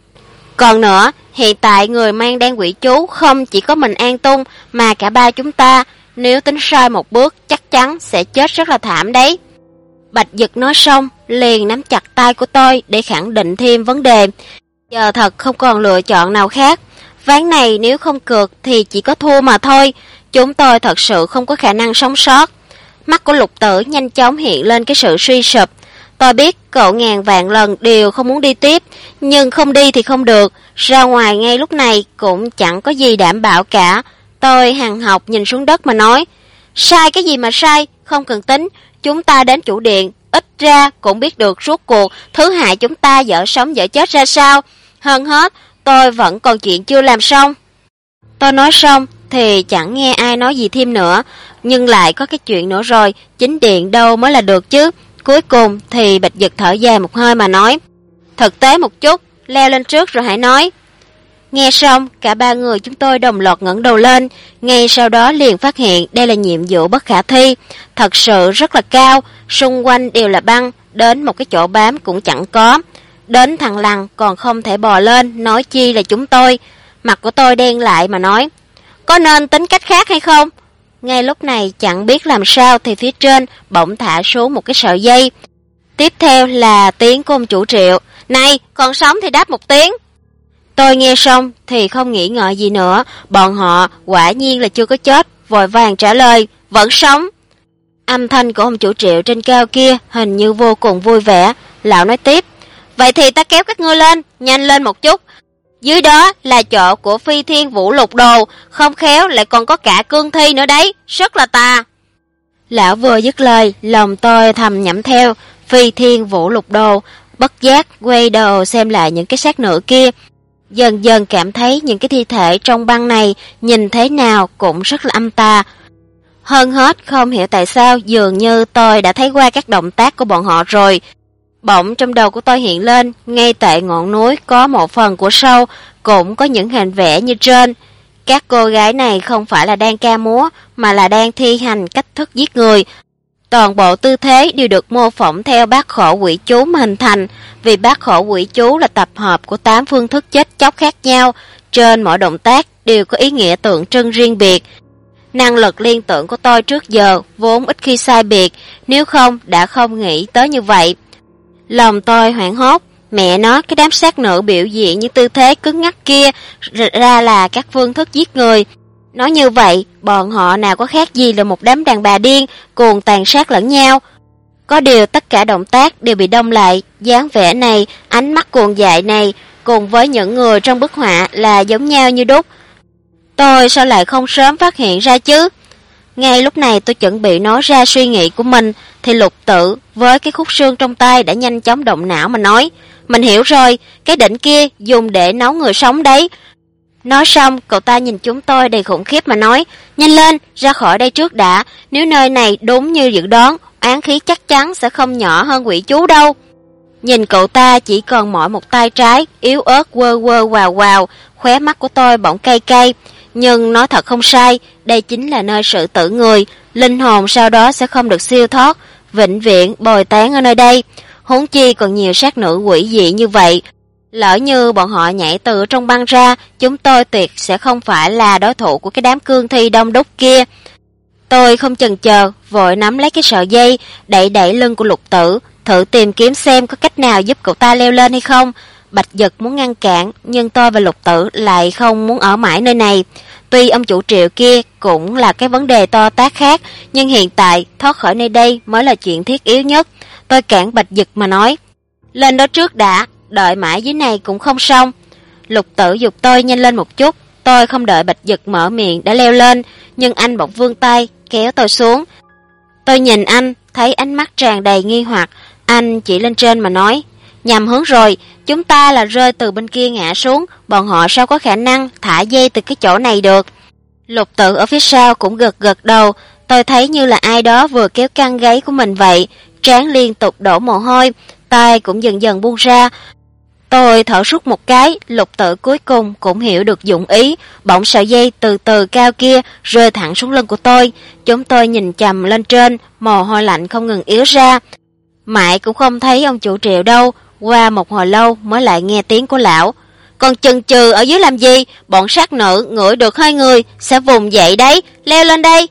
Còn nữa, hiện tại người mang đen quỷ chú không chỉ có mình An Tung, mà cả ba chúng ta. Nếu tính sai một bước, chắc chắn sẽ chết rất là thảm đấy. Bạch Dực nói xong, liền nắm chặt tay của tôi để khẳng định thêm vấn đề. Giờ thật không còn lựa chọn nào khác. Ván này nếu không cược thì chỉ có thua mà thôi. Chúng tôi thật sự không có khả năng sống sót. Mắt của Lục Tử nhanh chóng hiện lên cái sự suy sụp. Tôi biết cậu ngàn vạn lần đều không muốn đi tiếp, nhưng không đi thì không được. Ra ngoài ngay lúc này cũng chẳng có gì đảm bảo cả. Tôi hằn học nhìn xuống đất mà nói, sai cái gì mà sai, không cần tính. chúng ta đến chủ điện, ít ra cũng biết được rốt cuộc thứ hại chúng ta dở sống dở chết ra sao. Hơn hết, tôi vẫn còn chuyện chưa làm xong. Tôi nói xong thì chẳng nghe ai nói gì thêm nữa, nhưng lại có cái chuyện nữa rồi, chính điện đâu mới là được chứ. Cuối cùng thì Bạch Dực thở dài một hơi mà nói, thực tế một chút, leo lên trước rồi hãy nói. Nghe xong, cả ba người chúng tôi đồng loạt ngẩng đầu lên, ngay sau đó liền phát hiện đây là nhiệm vụ bất khả thi, thật sự rất là cao, xung quanh đều là băng, đến một cái chỗ bám cũng chẳng có. Đến thằng Lằn còn không thể bò lên, nói chi là chúng tôi. Mặt của tôi đen lại mà nói, có nên tính cách khác hay không? Ngay lúc này chẳng biết làm sao thì phía trên bỗng thả xuống một cái sợi dây. Tiếp theo là tiếng của ông chủ Triệu, này, còn sống thì đáp một tiếng. Tôi nghe xong thì không nghĩ ngợi gì nữa, bọn họ quả nhiên là chưa có chết, vội vàng trả lời, vẫn sống. Âm thanh của ông chủ Triệu trên cao kia hình như vô cùng vui vẻ, lão nói tiếp, vậy thì ta kéo các ngươi lên, nhanh lên một chút. Dưới đó là chỗ của Phi Thiên Vũ Lục Đồ, không khéo lại còn có cả cương thi nữa đấy, rất là tà. Lão vừa dứt lời, lòng tôi thầm nhẩm theo, Phi Thiên Vũ Lục Đồ, bất giác quay đầu xem lại những cái xác nữ kia. Dần dần cảm thấy những cái thi thể trong băng này nhìn thế nào cũng rất là âm tà. Hơn hết không hiểu tại sao dường như tôi đã thấy qua các động tác của bọn họ rồi. Bỗng trong đầu của tôi hiện lên, ngay tại ngọn núi có một phần của sâu, cũng có những hình vẽ như trên. Các cô gái này không phải là đang ca múa, mà là đang thi hành cách thức giết người. Toàn bộ tư thế đều được mô phỏng theo bát khổ quỷ chú mà hình thành, vì bát khổ quỷ chú là tập hợp của 8 phương thức chết chóc khác nhau, trên mỗi động tác đều có ý nghĩa tượng trưng riêng biệt. Năng lực liên tưởng của tôi trước giờ vốn ít khi sai biệt, nếu không đã không nghĩ tới như vậy. Lòng tôi hoảng hốt, mẹ nó, cái đám sát nữ biểu diễn những tư thế cứng ngắc kia ra là các phương thức giết người. Nói như vậy, bọn họ nào có khác gì là một đám đàn bà điên, cuồng tàn sát lẫn nhau. Có điều tất cả động tác đều bị đông lại, dáng vẻ này, ánh mắt cuồng dại này, cùng với những người trong bức họa là giống nhau như đúc. Tôi sao lại không sớm phát hiện ra chứ? Ngay lúc này tôi chuẩn bị nói ra suy nghĩ của mình, thì Lục Tử với cái khúc xương trong tay đã nhanh chóng động não mà nói, mình hiểu rồi, cái đỉnh kia dùng để nấu người sống đấy. Nói xong, cậu ta nhìn chúng tôi đầy khủng khiếp mà nói, nhanh lên, ra khỏi đây trước đã, nếu nơi này đúng như dự đoán, oán khí chắc chắn sẽ không nhỏ hơn quỷ chú đâu. Nhìn cậu ta chỉ còn mỗi một tay trái, yếu ớt quơ quơ quào quào, khóe mắt của tôi bỗng cay cay. Nhưng nói thật không sai, đây chính là nơi sự tử người, linh hồn sau đó sẽ không được siêu thoát, vĩnh viễn bồi tán ở nơi đây. Huống chi còn nhiều sát nữ quỷ dị như vậy. Lỡ như bọn họ nhảy từ trong băng ra, chúng tôi tuyệt sẽ không phải là đối thủ của cái đám cương thi đông đúc kia. Tôi không chần chờ, vội nắm lấy cái sợi dây, đẩy đẩy lưng của Lục Tử, thử tìm kiếm xem có cách nào giúp cậu ta leo lên hay không. Bạch Dực muốn ngăn cản, nhưng tôi và Lục Tử lại không muốn ở mãi nơi này. Tuy ông chủ Triệu kia cũng là cái vấn đề to tát khác, nhưng hiện tại thoát khỏi nơi đây mới là chuyện thiết yếu nhất. Tôi cản Bạch Dực mà nói, lên đó trước đã, đợi mãi dưới này cũng không xong. Lục Tử giục tôi nhanh lên một chút, tôi không đợi Bạch Dực mở miệng đã leo lên, nhưng anh bỗng vươn tay kéo tôi xuống. Tôi nhìn anh, thấy ánh mắt tràn đầy nghi hoặc, anh chỉ lên trên mà nói, nhầm hướng rồi, chúng ta là rơi từ bên kia ngã xuống, bọn họ sao có khả năng thả dây từ cái chỗ này được. Lục Tử ở phía sau cũng gật gật đầu, tôi thấy như là ai đó vừa kéo căng gáy của mình vậy, trán liên tục đổ mồ hôi, tay cũng dần dần buông ra. Tôi thở sút một cái, Lục Tử cuối cùng cũng hiểu được dụng ý, bỗng sợi dây từ từ cao kia rơi thẳng xuống lưng của tôi. Chúng tôi nhìn chằm lên trên, mồ hôi lạnh không ngừng yếu ra. Mãi cũng không thấy ông chủ Triệu đâu, qua một hồi lâu mới lại nghe tiếng của lão. Còn chần chừ ở dưới làm gì, bọn sát nữ ngửi được hơi người, sẽ vùng dậy đấy, leo lên đây.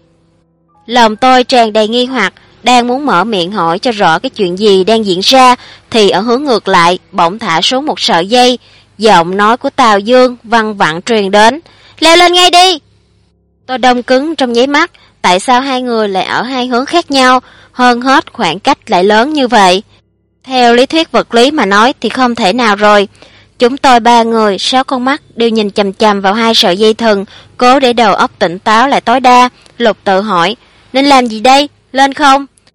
Lòng tôi tràn đầy nghi hoặc, đang muốn mở miệng hỏi cho rõ cái chuyện gì đang diễn ra, thì ở hướng ngược lại, bỗng thả xuống một sợi dây. Giọng nói của Tào Dương văng vẳng truyền đến, leo lên ngay đi. Tôi đông cứng trong nháy mắt, tại sao hai người lại ở hai hướng khác nhau, hơn hết khoảng cách lại lớn như vậy. Theo lý thuyết vật lý mà nói thì không thể nào rồi. Chúng tôi 3 người, 6 con mắt đều nhìn chằm chằm vào hai sợi dây thừng, cố để đầu óc tỉnh táo lại tối đa. Lục Tự hỏi, nên làm gì đây, lên không?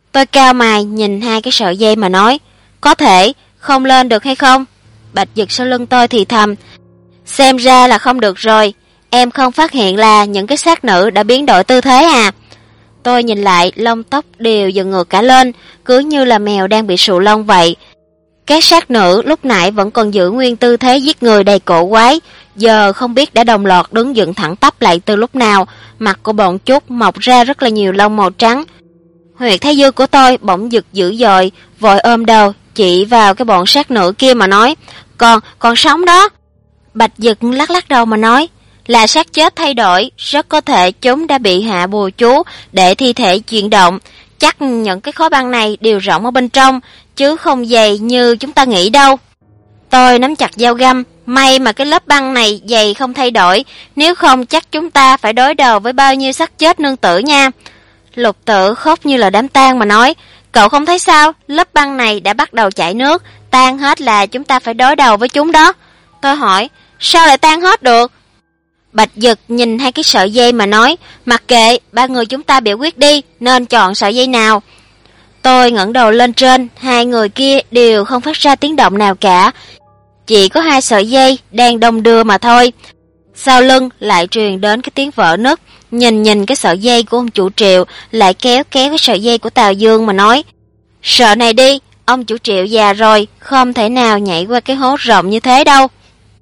Tôi cau mày nhìn hai cái sợi dây mà nói, có thể, không lên được hay không? Bạch Dực sau lưng tôi thì thầm, xem ra là không được rồi, em không phát hiện là những cái xác nữ đã biến đổi tư thế à? Tôi nhìn lại, lông tóc đều dựng ngược cả lên, cứ như là mèo đang bị sụ lông vậy. Các xác nữ lúc nãy vẫn còn giữ nguyên tư thế giết người đầy cổ quái, giờ không biết đã đồng loạt đứng dựng thẳng tắp lại từ lúc nào, mặt của bọn chúng mọc ra rất là nhiều lông màu trắng. Huyệt thái dương của tôi bỗng giật dữ dội, vội ôm đầu, chỉ vào cái bọn xác nữ kia mà nói, còn sống đó. Bạch Dực lắc lắc đầu mà nói, là xác chết thay đổi, rất có thể chúng đã bị hạ bùa chú để thi thể chuyển động. Chắc những cái khối băng này đều rỗng ở bên trong, chứ không dày như chúng ta nghĩ đâu. Tôi nắm chặt dao găm, may mà cái lớp băng này dày không thay đổi, nếu không chắc chúng ta phải đối đầu với bao nhiêu xác chết nương tử nha. Lục Tử khóc như là đám tang mà nói, cậu không thấy sao, lớp băng này đã bắt đầu chảy nước, tan hết là chúng ta phải đối đầu với chúng đó. Tôi hỏi, sao lại tan hết được? Bạch Dực nhìn hai cái sợi dây mà nói, mặc kệ, ba người chúng ta biểu quyết đi, nên chọn sợi dây nào. Tôi ngẩng đầu lên trên, hai người kia đều không phát ra tiếng động nào cả, chỉ có hai sợi dây đang đong đưa mà thôi. Sau lưng lại truyền đến cái tiếng vỡ nứt, nhìn cái sợi dây của ông chủ Triệu, lại kéo cái sợi dây của Tào Dương mà nói, sợ này đi, ông chủ Triệu già rồi, không thể nào nhảy qua cái hố rộng như thế đâu.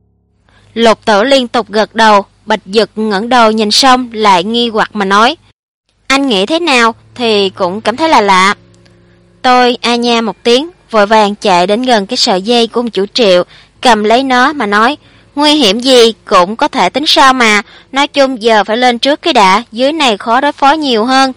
Lục Tử liên tục gật đầu, Bạch Dực ngẩng đầu nhìn xong lại nghi hoặc mà nói, anh nghĩ thế nào thì cũng cảm thấy là lạ. Tôi a nha một tiếng, vội vàng chạy đến gần cái sợi dây của ông chủ Triệu, cầm lấy nó mà nói, nguy hiểm gì cũng có thể tính sau mà, nói chung giờ phải lên trước cái đã, dưới này khó đối phó nhiều hơn.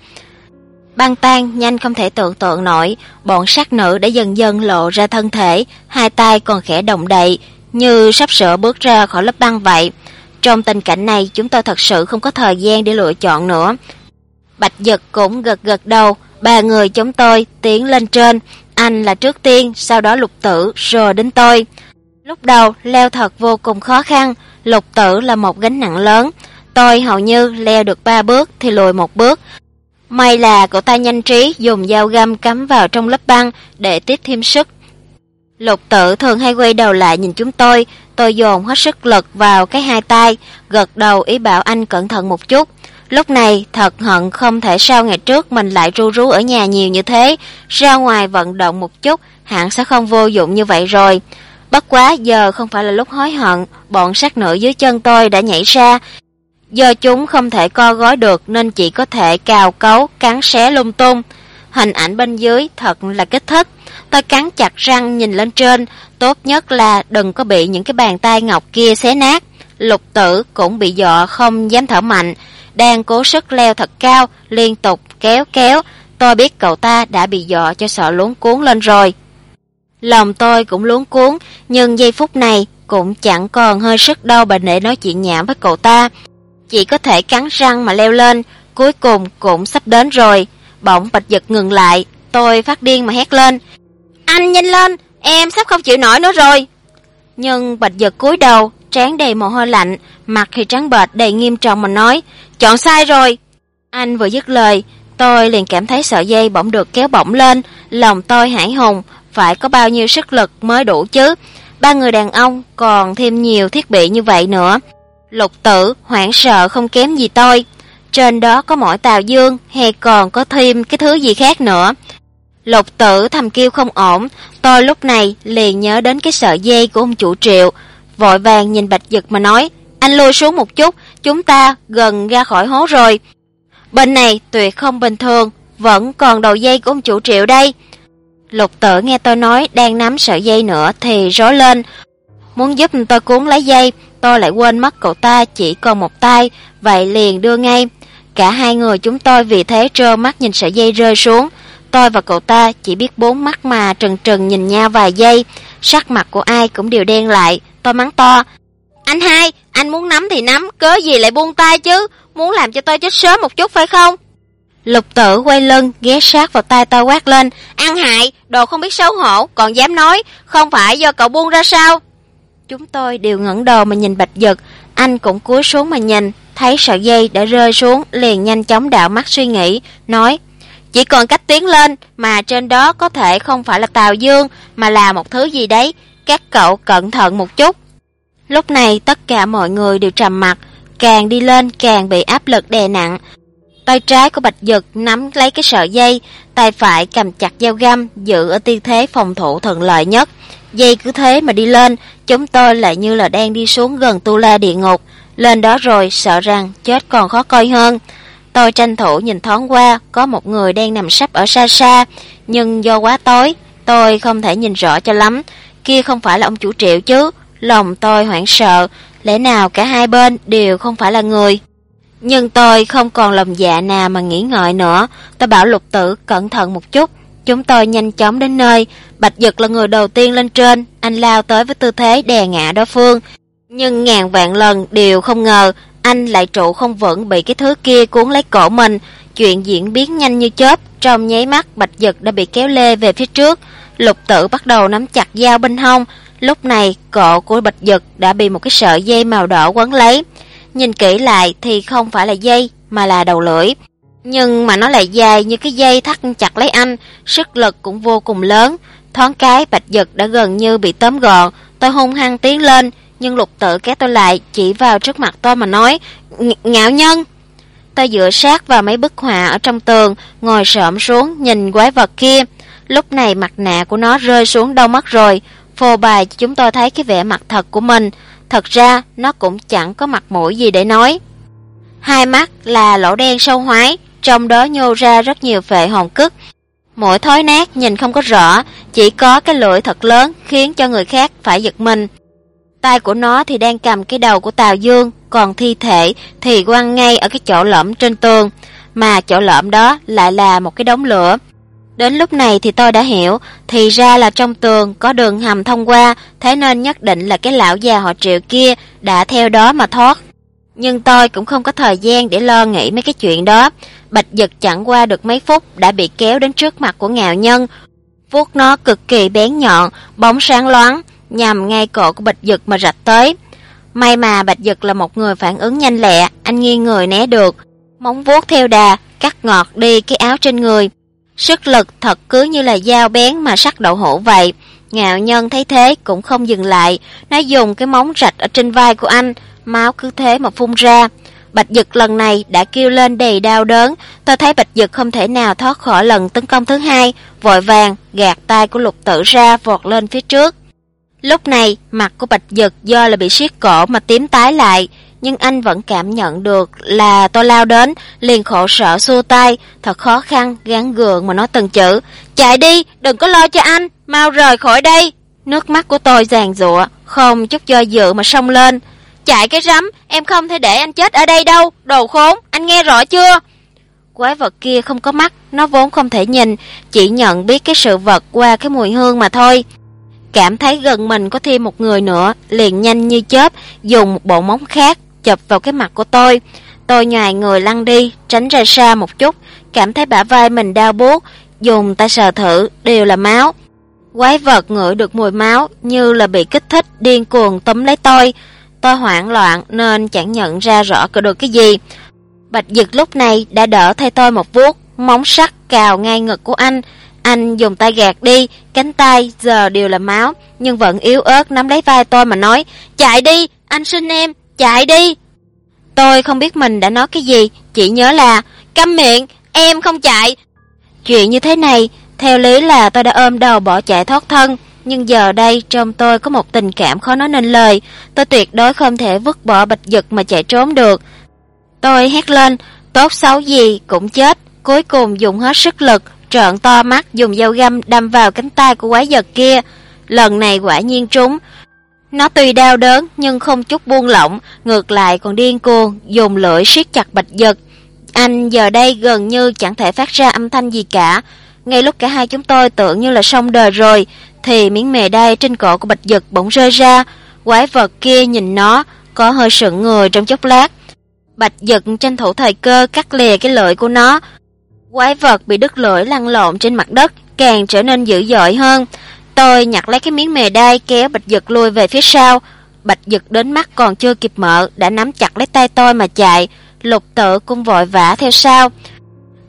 Băng tan nhanh không thể tưởng tượng nổi, bọn sát nữ đã dần dần lộ ra thân thể, hai tay còn khẽ động đậy, như sắp sửa bước ra khỏi lớp băng vậy. Trong tình cảnh này chúng tôi thật sự không có thời gian để lựa chọn nữa. Bạch Dực cũng gật đầu, ba người chúng tôi tiến lên trên, anh là trước tiên, sau đó Lục Tử, rồi đến tôi. Lúc đầu leo thật vô cùng khó khăn, Lục Tử là một gánh nặng lớn, tôi hầu như leo được 3 bước thì lùi 1 bước. May là cậu ta nhanh trí dùng dao găm cắm vào trong lớp băng để tiếp thêm sức. Lục Tử thường hay quay đầu lại nhìn chúng tôi dồn hết sức lực vào cái hai tay, gật đầu ý bảo anh cẩn thận một chút. Lúc này thật hận không thể sao ngày trước mình lại ru rú ở nhà nhiều như thế, ra ngoài vận động một chút hẳn sẽ không vô dụng như vậy rồi. Bất quá giờ không phải là lúc hối hận, bọn sát nữ dưới chân tôi đã nhảy ra. Do chúng không thể co gói được nên chỉ có thể cào cấu, cắn xé lung tung. Hình ảnh bên dưới thật là kích thích. Tôi cắn chặt răng nhìn lên trên, tốt nhất là đừng có bị những cái bàn tay ngọc kia xé nát. Lục Tử cũng bị dọa không dám thở mạnh, đang cố sức leo thật cao, liên tục kéo. Tôi biết cậu ta đã bị dọa cho sợ luống cuống lên rồi. Lòng tôi cũng luống cuống, nhưng giây phút này cũng chẳng còn hơi sức đâu mà để nói chuyện nhảm với cậu ta. Chỉ có thể cắn răng mà leo lên, cuối cùng cũng sắp đến rồi. Bỗng Bạch Dực ngừng lại, tôi phát điên mà hét lên, anh nhanh lên, em sắp không chịu nổi nữa rồi. Nhưng Bạch Dực cúi đầu, trán đầy mồ hôi lạnh, mặt thì trắng bệch đầy nghiêm trọng mà nói, chọn sai rồi. Anh vừa dứt lời, tôi liền cảm thấy sợi dây bỗng được kéo bổng lên, lòng tôi hãi hùng, phải có bao nhiêu sức lực mới đủ chứ. 3 người đàn ông còn thêm nhiều thiết bị như vậy nữa. Lục Tử hoảng sợ không kém gì tôi, trên đó có mỗi Tào Dương hay còn có thêm cái thứ gì khác nữa. Lục Tử thầm kêu không ổn, tôi lúc này liền nhớ đến cái sợi dây của ông chủ Triệu, vội vàng nhìn Bạch Dực mà nói, anh lùi xuống một chút, chúng ta gần ra khỏi hố rồi. Bên này tuyệt không bình thường, vẫn còn đầu dây của ông chủ Triệu đây. Lục Tử nghe tôi nói đang nắm sợi dây nữa thì rối lên, muốn giúp tôi cuốn lấy dây, tôi lại quên mất cậu ta chỉ còn một tay, vậy liền đưa ngay. Cả hai người chúng tôi vì thế trơ mắt nhìn sợi dây rơi xuống. Tôi và cậu ta chỉ biết bốn mắt mà trừng trừng nhìn nhau vài giây, sắc mặt của ai cũng đều đen lại. Tôi mắng to, anh hai, anh muốn nắm thì nắm, cớ gì lại buông tay chứ, muốn làm cho tôi chết sớm một chút phải không? Lục Tử quay lưng ghé sát vào tai tôi quát lên, ăn hại, đồ không biết xấu hổ, còn dám nói, không phải do cậu buông ra sao? Chúng tôi đều ngẩng đầu mà nhìn Bạch Dực, anh cũng cúi xuống mà nhìn, thấy sợi dây đã rơi xuống, liền nhanh chóng đảo mắt suy nghĩ, nói, chỉ còn cách tiến lên, mà trên đó có thể không phải là Tào Dương mà là một thứ gì đấy, các cậu cẩn thận một chút. Lúc này tất cả mọi người đều trầm mặc, càng đi lên càng bị áp lực đè nặng. Tay trái của Bạch Dực nắm lấy cái sợi dây, tay phải cầm chặt dao găm, giữ ở tư thế phòng thủ thuận lợi nhất. Dây cứ thế mà đi lên, chúng tôi lại như là đang đi xuống gần tu la địa ngục. Lên đó rồi sợ rằng chết còn khó coi hơn. Tôi tranh thủ nhìn thoáng qua, có một người đang nằm sấp ở xa xa, nhưng do quá tối, tôi không thể nhìn rõ cho lắm. Kia không phải là ông chủ Triệu chứ? Lòng tôi hoảng sợ, lẽ nào cả hai bên đều không phải là người? Nhưng tôi không còn lòng dạ nào mà nghĩ ngợi nữa. Tôi bảo Lục Tử cẩn thận một chút. Chúng tôi nhanh chóng đến nơi. Bạch Dực là người đầu tiên lên trên. Anh lao tới với tư thế đè ngã đối phương, nhưng ngàn vạn lần đều không ngờ anh lại trụ không vững, bị cái thứ kia cuốn lấy cổ mình. Chuyện diễn biến nhanh như chớp, trong nháy mắt Bạch Dực đã bị kéo lê về phía trước. Lục Tử bắt đầu nắm chặt dao bên hông. Lúc này cổ của Bạch Dực đã bị một cái sợi dây màu đỏ quấn lấy. Nhìn kỹ lại thì không phải là dây mà là đầu lưỡi, nhưng mà nó lại dài như cái dây thắt chặt lấy anh, sức lực cũng vô cùng lớn. Thoáng cái Bạch Dực đã gần như bị tóm gọn. Tôi hung hăng tiến lên, nhưng Lục Tử kéo tôi lại, chỉ vào trước mặt tôi mà nói: Ngạo Nhân. Tôi dựa sát vào mấy bức họa ở trong tường, ngồi xổm xuống nhìn quái vật kia. Lúc này mặt nạ của nó rơi xuống đâu mất rồi, phô bày cho chúng tôi thấy cái vẻ mặt thật của mình. Thật ra nó cũng chẳng có mặt mũi gì để nói. Hai mắt là lỗ đen sâu hoái, trong đó nhô ra rất nhiều phệ hồn cức. Mũi thối nát nhìn không có rõ, chỉ có cái lưỡi thật lớn khiến cho người khác phải giật mình. Tay của nó thì đang cầm cái đầu của Tào Dương, còn thi thể thì quăng ngay ở cái chỗ lõm trên tường, mà chỗ lõm đó lại là một cái đống lửa. Đến lúc này thì tôi đã hiểu, thì ra là trong tường có đường hầm thông qua, thế nên nhất định là cái lão già họ Triệu kia đã theo đó mà thoát. Nhưng tôi cũng không có thời gian để lo nghĩ mấy cái chuyện đó. Bạch Dực chẳng qua được mấy phút đã bị kéo đến trước mặt của Ngạo Nhân. Vuốt nó cực kỳ bén nhọn, bóng sáng loáng, nhằm ngay cổ của Bạch Dực mà rạch tới. May mà Bạch Dực là một người phản ứng nhanh lẹ, anh nghiêng người né được. Móng vuốt theo đà, cắt ngọt đi cái áo trên người. Sức lực thật cứ như là dao bén mà sắc đậu hũ vậy. Ngạo Nhân thấy thế cũng không dừng lại, nó dùng cái móng rạch ở trên vai của anh, máu cứ thế mà phun ra. Bạch Dực lần này đã kêu lên đầy đau đớn. Tôi thấy Bạch Dực không thể nào thoát khỏi lần tấn công thứ hai, vội vàng gạt tay của Lục Tử ra, vọt lên phía trước. Lúc này mặt của Bạch Dực do là bị siết cổ mà tím tái lại, nhưng anh vẫn cảm nhận được là tôi lao đến, liền khổ sở xua tay, thật khó khăn gắng gượng mà nói từng chữ: Chạy đi, đừng có lo cho anh, mau rời khỏi đây. Nước mắt của tôi giàn giụa, không chút do dự mà xông lên. Chạy cái rắm, em không thể để anh chết ở đây đâu, đồ khốn, anh nghe rõ chưa? Quái vật kia không có mắt, nó vốn không thể nhìn, chỉ nhận biết cái sự vật qua cái mùi hương mà thôi. Cảm thấy gần mình có thêm một người nữa, liền nhanh như chớp dùng một bộ móng khác chụp vào cái mặt của tôi. Tôi nhoài người lăn đi, tránh ra xa một chút, cảm thấy bả vai mình đau buốt, dùng tay sờ thử, đều là máu. Quái vật ngửi được mùi máu như là bị kích thích, điên cuồng túm lấy tôi. Tôi hoảng loạn nên chẳng nhận ra rõ được cái gì. Bạch Dực lúc này đã đỡ thay tôi một vuốt, móng sắt cào ngay ngực của anh. Anh dùng tay gạt đi, cánh tay giờ đều là máu, nhưng vẫn yếu ớt nắm lấy vai tôi mà nói: Chạy đi, anh xin em, chạy đi. Tôi không biết mình đã nói cái gì, chỉ nhớ là: Câm miệng, em không chạy. Chuyện như thế này, theo lý là tôi đã ôm đầu bỏ chạy thoát thân, nhưng giờ đây trong tôi có một tình cảm khó nói nên lời. Tôi tuyệt đối không thể vứt bỏ Bạch Dực mà chạy trốn được. Tôi hét lên, tốt xấu gì cũng chết. Cuối cùng dùng hết sức lực, trợn to mắt, dùng dao găm đâm vào cánh tay của quái vật kia. Lần này quả nhiên trúng. Nó tuy đau đớn nhưng không chút buông lỏng, ngược lại còn điên cuồng dùng lưỡi siết chặt Bạch Dực. Anh giờ đây gần như chẳng thể phát ra âm thanh gì cả. Ngay lúc cả hai chúng tôi tưởng như là xong đời rồi, thì miếng mề đay trên cổ của Bạch Dực bỗng rơi ra. Quái vật kia nhìn nó, có hơi sững người trong chốc lát. Bạch Dực tranh thủ thời cơ cắt lìa cái lưỡi của nó. Quái vật bị đứt lưỡi lăn lộn trên mặt đất, càng trở nên dữ dội hơn. Tôi nhặt lấy cái miếng mề đay kéo Bạch Dực lui về phía sau. Bạch Dực đến mắt còn chưa kịp mở đã nắm chặt lấy tay tôi mà chạy. Lục Tự cũng vội vã theo sau.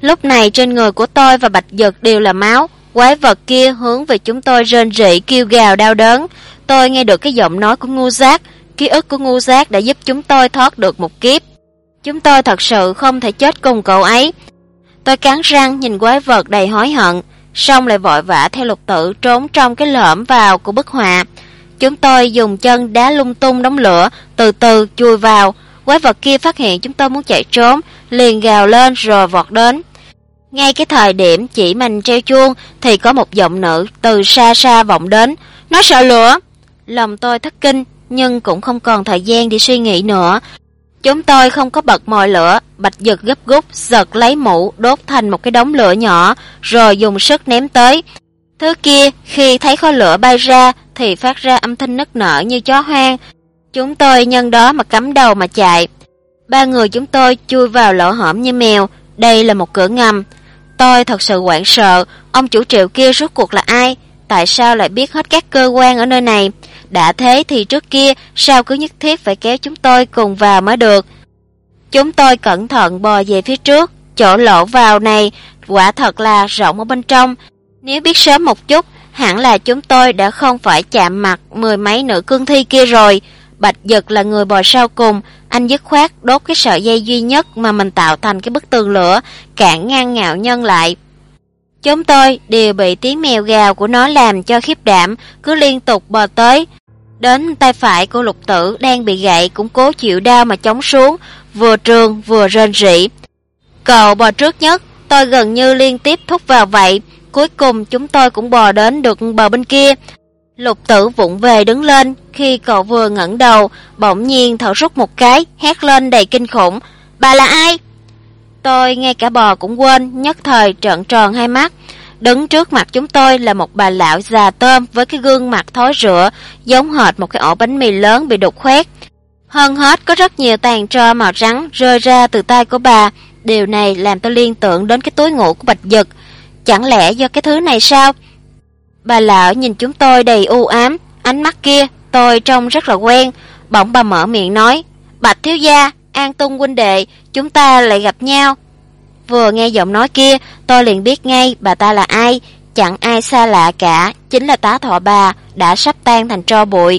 Lúc này trên người của tôi và Bạch Dực đều là máu. Quái vật kia hướng về chúng tôi rên rỉ kêu gào đau đớn. Tôi nghe được cái giọng nói của Ngưu Giác. Ký ức của Ngưu Giác đã giúp chúng tôi thoát được một kiếp. Chúng tôi thật sự không thể chết cùng cậu ấy. Tôi cắn răng nhìn quái vật đầy hối hận, xong lại vội vã theo Lục Tử trốn trong cái lõm vào của bức họa. Chúng tôi dùng chân đá lung tung đống lửa, từ từ chui vào. Quái vật kia phát hiện chúng tôi muốn chạy trốn, liền gào lên rồi vọt đến. Ngay cái thời điểm chỉ mình treo chuông thì có một giọng nữ từ xa xa vọng đến. Nó sợ lửa. Lòng tôi thất kinh, nhưng cũng không còn thời gian để suy nghĩ nữa. Chúng tôi không có bật mồi lửa. Bạch Dực gấp rút giật lấy mũ đốt thành một cái đống lửa nhỏ, rồi dùng sức ném tới. Thứ kia khi thấy khói lửa bay ra thì phát ra âm thanh nức nở như chó hoang. Chúng tôi nhân đó mà cắm đầu mà chạy. Ba người chúng tôi chui vào lỗ hõm như mèo. Đây là một cửa ngầm. Tôi thật sự hoảng sợ. Ông chủ Triệu kia rốt cuộc là ai? Tại sao lại biết hết các cơ quan ở nơi này? Đã thế thì trước kia sao cứ nhất thiết phải kéo chúng tôi cùng vào mới được? Chúng tôi cẩn thận bò về phía trước. Chỗ lỗ vào này quả thật là rộng ở bên trong. Nếu biết sớm một chút, hẳn là chúng tôi đã không phải chạm mặt mười mấy nữ cương thi kia rồi. Bạch Dực là người bò sau cùng. Anh dứt khoát đốt cái sợi dây duy nhất mà mình tạo thành cái bức tường lửa, cản ngăn Ngạo Nhân lại. Chúng tôi đều bị tiếng mèo gào của nó làm cho khiếp đảm, cứ liên tục bò tới. Đến tay phải của Lục Tử đang bị gãy cũng cố chịu đau mà chống xuống, vừa trườn vừa rên rỉ. Cậu bò trước nhất, tôi gần như liên tiếp thúc vào vậy. Cuối cùng chúng tôi cũng bò đến được bờ bên kia. Lục Tử vụng về đứng lên, khi cậu vừa ngẩng đầu, bỗng nhiên thở rút một cái, hét lên đầy kinh khủng. Bà là ai? Tôi ngay cả bò cũng quên, nhất thời trợn tròn hai mắt. Đứng trước mặt chúng tôi là một bà lão già tôm với cái gương mặt thối rữa, giống hệt một cái ổ bánh mì lớn bị đục khoét. Hơn hết có rất nhiều tàn tro màu trắng rơi ra từ tay của bà. Điều này làm tôi liên tưởng đến cái túi ngủ của Bạch Dực. Chẳng lẽ do cái thứ này sao? Bà lão nhìn chúng tôi đầy u ám, ánh mắt kia tôi trông rất là quen. Bỗng bà mở miệng nói, Bạch thiếu gia, An Tung huynh đệ, chúng ta lại gặp nhau. Vừa nghe giọng nói kia, tôi liền biết ngay bà ta là ai. Chẳng ai xa lạ cả, chính là Tá Thọ Bà đã sắp tan thành tro bụi.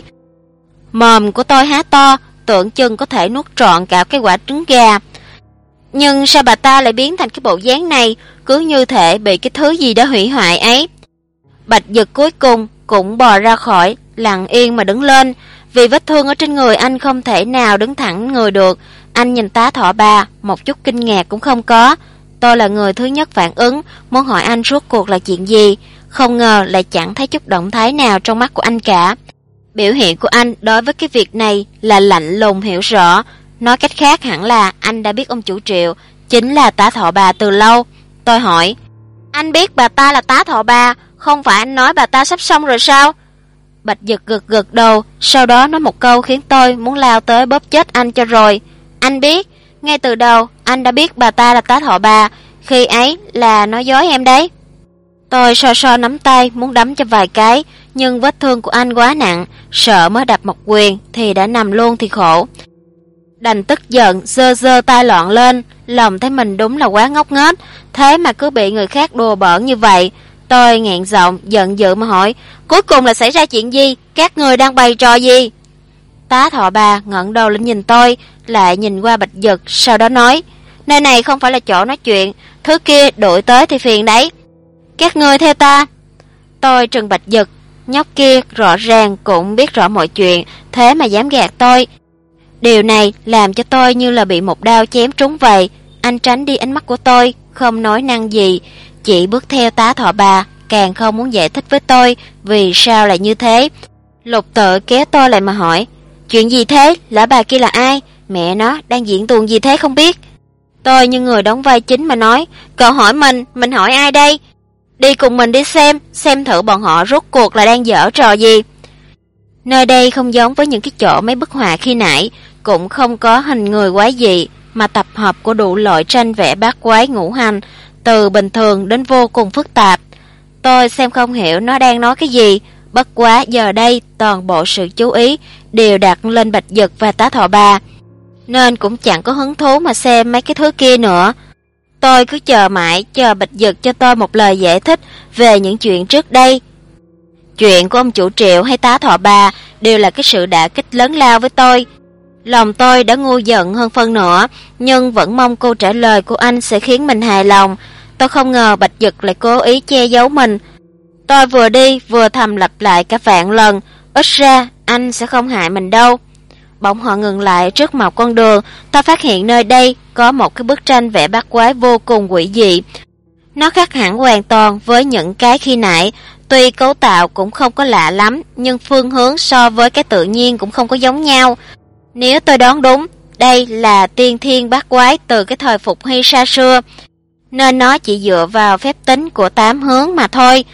Mồm của tôi há to, tưởng chừng có thể nuốt trọn cả cái quả trứng gà. Nhưng sao bà ta lại biến thành cái bộ dáng này, cứ như thể bị cái thứ gì đó hủy hoại ấy. Bạch Dực cuối cùng cũng bò ra khỏi, lặng yên mà đứng lên. Vì vết thương ở trên người anh không thể nào đứng thẳng người được. Anh nhìn Tá Thọ Bà, một chút kinh ngạc cũng không có. Tôi là người thứ nhất phản ứng, muốn hỏi anh rốt cuộc là chuyện gì. Không ngờ lại chẳng thấy chút động thái nào trong mắt của anh cả. Biểu hiện của anh đối với cái việc này là lạnh lùng hiểu rõ. Nói cách khác hẳn là anh đã biết ông chủ Triệu chính là Tá Thọ Bà từ lâu. Tôi hỏi, anh biết bà ta là Tá Thọ Bà, không phải anh nói bà ta sắp xong rồi sao? Bạch Dực gật đầu, sau đó nói một câu khiến tôi muốn lao tới bóp chết anh cho rồi. Anh biết, ngay từ đầu anh đã biết bà ta là Tá Thọ Bà, khi ấy là nói dối em đấy. Tôi so nắm tay muốn đấm cho vài cái, nhưng vết thương của anh quá nặng, sợ mới đập một quyền thì đã nằm luôn thì khổ. Đành tức giận giơ tay loạn lên, lòng thấy mình đúng là quá ngốc nghếch, thế mà cứ bị người khác đùa bỡn như vậy. Tôi nghẹn giọng giận dữ mà hỏi, cuối cùng là xảy ra chuyện gì, các người đang bày trò gì? Tá Thọ Bà ngẩng đầu lên nhìn tôi, lại nhìn qua Bạch Dực, sau đó nói, nơi này không phải là chỗ nói chuyện, thứ kia đuổi tới thì phiền đấy. Các ngươi theo ta. Tôi trừng Bạch Dực, nhóc kia rõ ràng cũng biết rõ mọi chuyện, thế mà dám gạt tôi. Điều này làm cho tôi như là bị một đao chém trúng vậy. Anh tránh đi ánh mắt của tôi, không nói năng gì, chỉ bước theo Tá Thọ Bà, càng không muốn giải thích với tôi vì sao lại như thế. Lục Tự kéo tôi lại mà hỏi, chuyện gì thế, lão bà kia là ai, mẹ nó đang diễn tuồng gì thế không biết. Tôi như người đóng vai chính mà nói, cậu hỏi mình hỏi ai đây? Đi cùng mình đi xem thử bọn họ rốt cuộc là đang giở trò gì. Nơi đây không giống với những cái chỗ mấy bức họa khi nãy, cũng không có hình người quái dị, mà tập hợp của đủ loại tranh vẽ bát quái ngũ hành, từ bình thường đến vô cùng phức tạp. Tôi xem không hiểu nó đang nói cái gì, bất quá giờ đây toàn bộ sự chú ý đều đặt lên Bạch Dực và Tá Thọ Bà, nên cũng chẳng có hứng thú mà xem mấy cái thứ kia nữa. Tôi cứ chờ mãi, chờ Bạch Dực cho tôi một lời giải thích về những chuyện trước đây. Chuyện của ông chủ Triệu hay tá Thọ Bà đều là cái sự đả kích lớn lao với tôi. Lòng tôi đã ngu giận hơn phân nửa, nhưng vẫn mong câu trả lời của anh sẽ khiến mình hài lòng. Tôi không ngờ Bạch Dực lại cố ý che giấu mình. Tôi vừa đi vừa thầm lặp lại cả vạn lần, ít ra anh sẽ không hại mình đâu. Bỗng họ ngừng lại trước một con đường. Tôi phát hiện nơi đây có một cái bức tranh vẽ bát quái vô cùng quỷ dị. Nó khác hẳn hoàn toàn với những cái khi nãy. Tuy cấu tạo cũng không có lạ lắm, nhưng phương hướng so với cái tự nhiên cũng không có giống nhau. Nếu tôi đoán đúng, đây là tiên thiên bát quái từ cái thời Phục Hy xa xưa, nên nó chỉ dựa vào phép tính của 8 hướng mà thôi.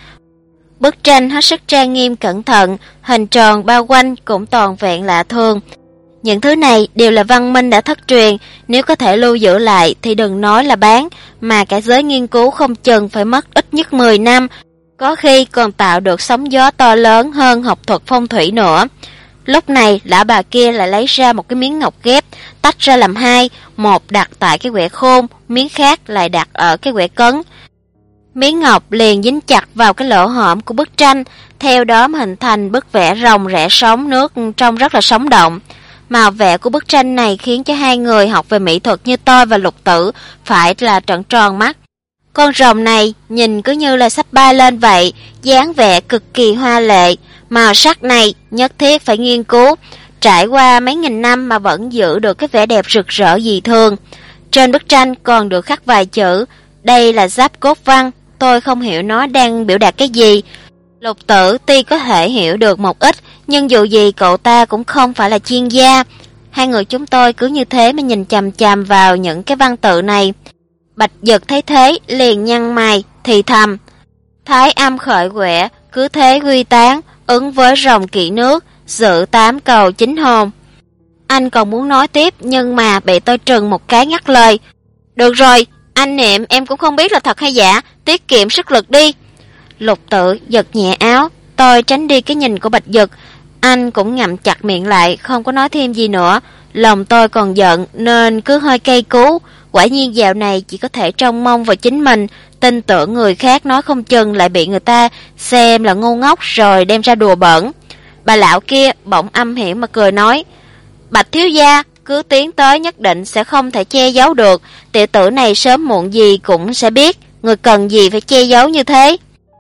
Bức tranh hết sức trang nghiêm cẩn thận, hình tròn bao quanh cũng toàn vẹn lạ thường. Những thứ này đều là văn minh đã thất truyền, nếu có thể lưu giữ lại thì đừng nói là bán, mà cả giới nghiên cứu không chừng phải mất ít nhất 10 năm, có khi còn tạo được sóng gió to lớn hơn học thuật phong thủy nữa. Lúc này, lão bà kia lại lấy ra một cái miếng ngọc ghép, tách ra làm hai, một đặt tại cái quẻ khôn, miếng khác lại đặt ở cái quẻ cấn. Miếng ngọc liền dính chặt vào cái lỗ hõm của bức tranh, theo đó hình thành bức vẽ rồng rẽ sóng nước trông rất là sống động. Màu vẽ của bức tranh này khiến cho hai người học về mỹ thuật như tôi và Lục Tử phải là trợn tròn mắt. Con rồng này nhìn cứ như là sắp bay lên vậy, dáng vẻ cực kỳ hoa lệ. Màu sắc này nhất thiết phải nghiên cứu, trải qua mấy nghìn năm mà vẫn giữ được cái vẻ đẹp rực rỡ dị thường. Trên bức tranh còn được khắc vài chữ, đây là giáp cốt văn, tôi không hiểu nó đang biểu đạt cái gì. Lục Tử tuy có thể hiểu được một ít, nhưng dù gì cậu ta cũng không phải là chuyên gia. Hai người chúng tôi cứ như thế mà nhìn chằm chằm vào những cái văn tự này. Bạch Dực thấy thế liền nhăn mày thì thầm: Thái âm khởi quẻ, cứ thế quy tán, ứng với rồng kỵ nước, dự 8 cầu chính hồn. Anh còn muốn nói tiếp nhưng mà bị tôi trừng một cái ngắt lời. Được rồi, anh niệm em cũng không biết là thật hay giả, tiết kiệm sức lực đi. Lục Tử giật nhẹ áo, tôi tránh đi cái nhìn của Bạch Dực. Anh cũng ngậm chặt miệng lại, không có nói thêm gì nữa. Lòng tôi còn giận nên cứ hơi cay cú. Quả nhiên dạo này chỉ có thể trông mong vào chính mình, tin tưởng người khác nói không chừng lại bị người ta xem là ngu ngốc rồi đem ra đùa bỡn. Bà lão kia bỗng âm hiểm mà cười nói: Bạch thiếu gia, cứ tiến tới nhất định sẽ không thể che giấu được, tiểu tử này sớm muộn gì cũng sẽ biết, người cần gì phải che giấu như thế.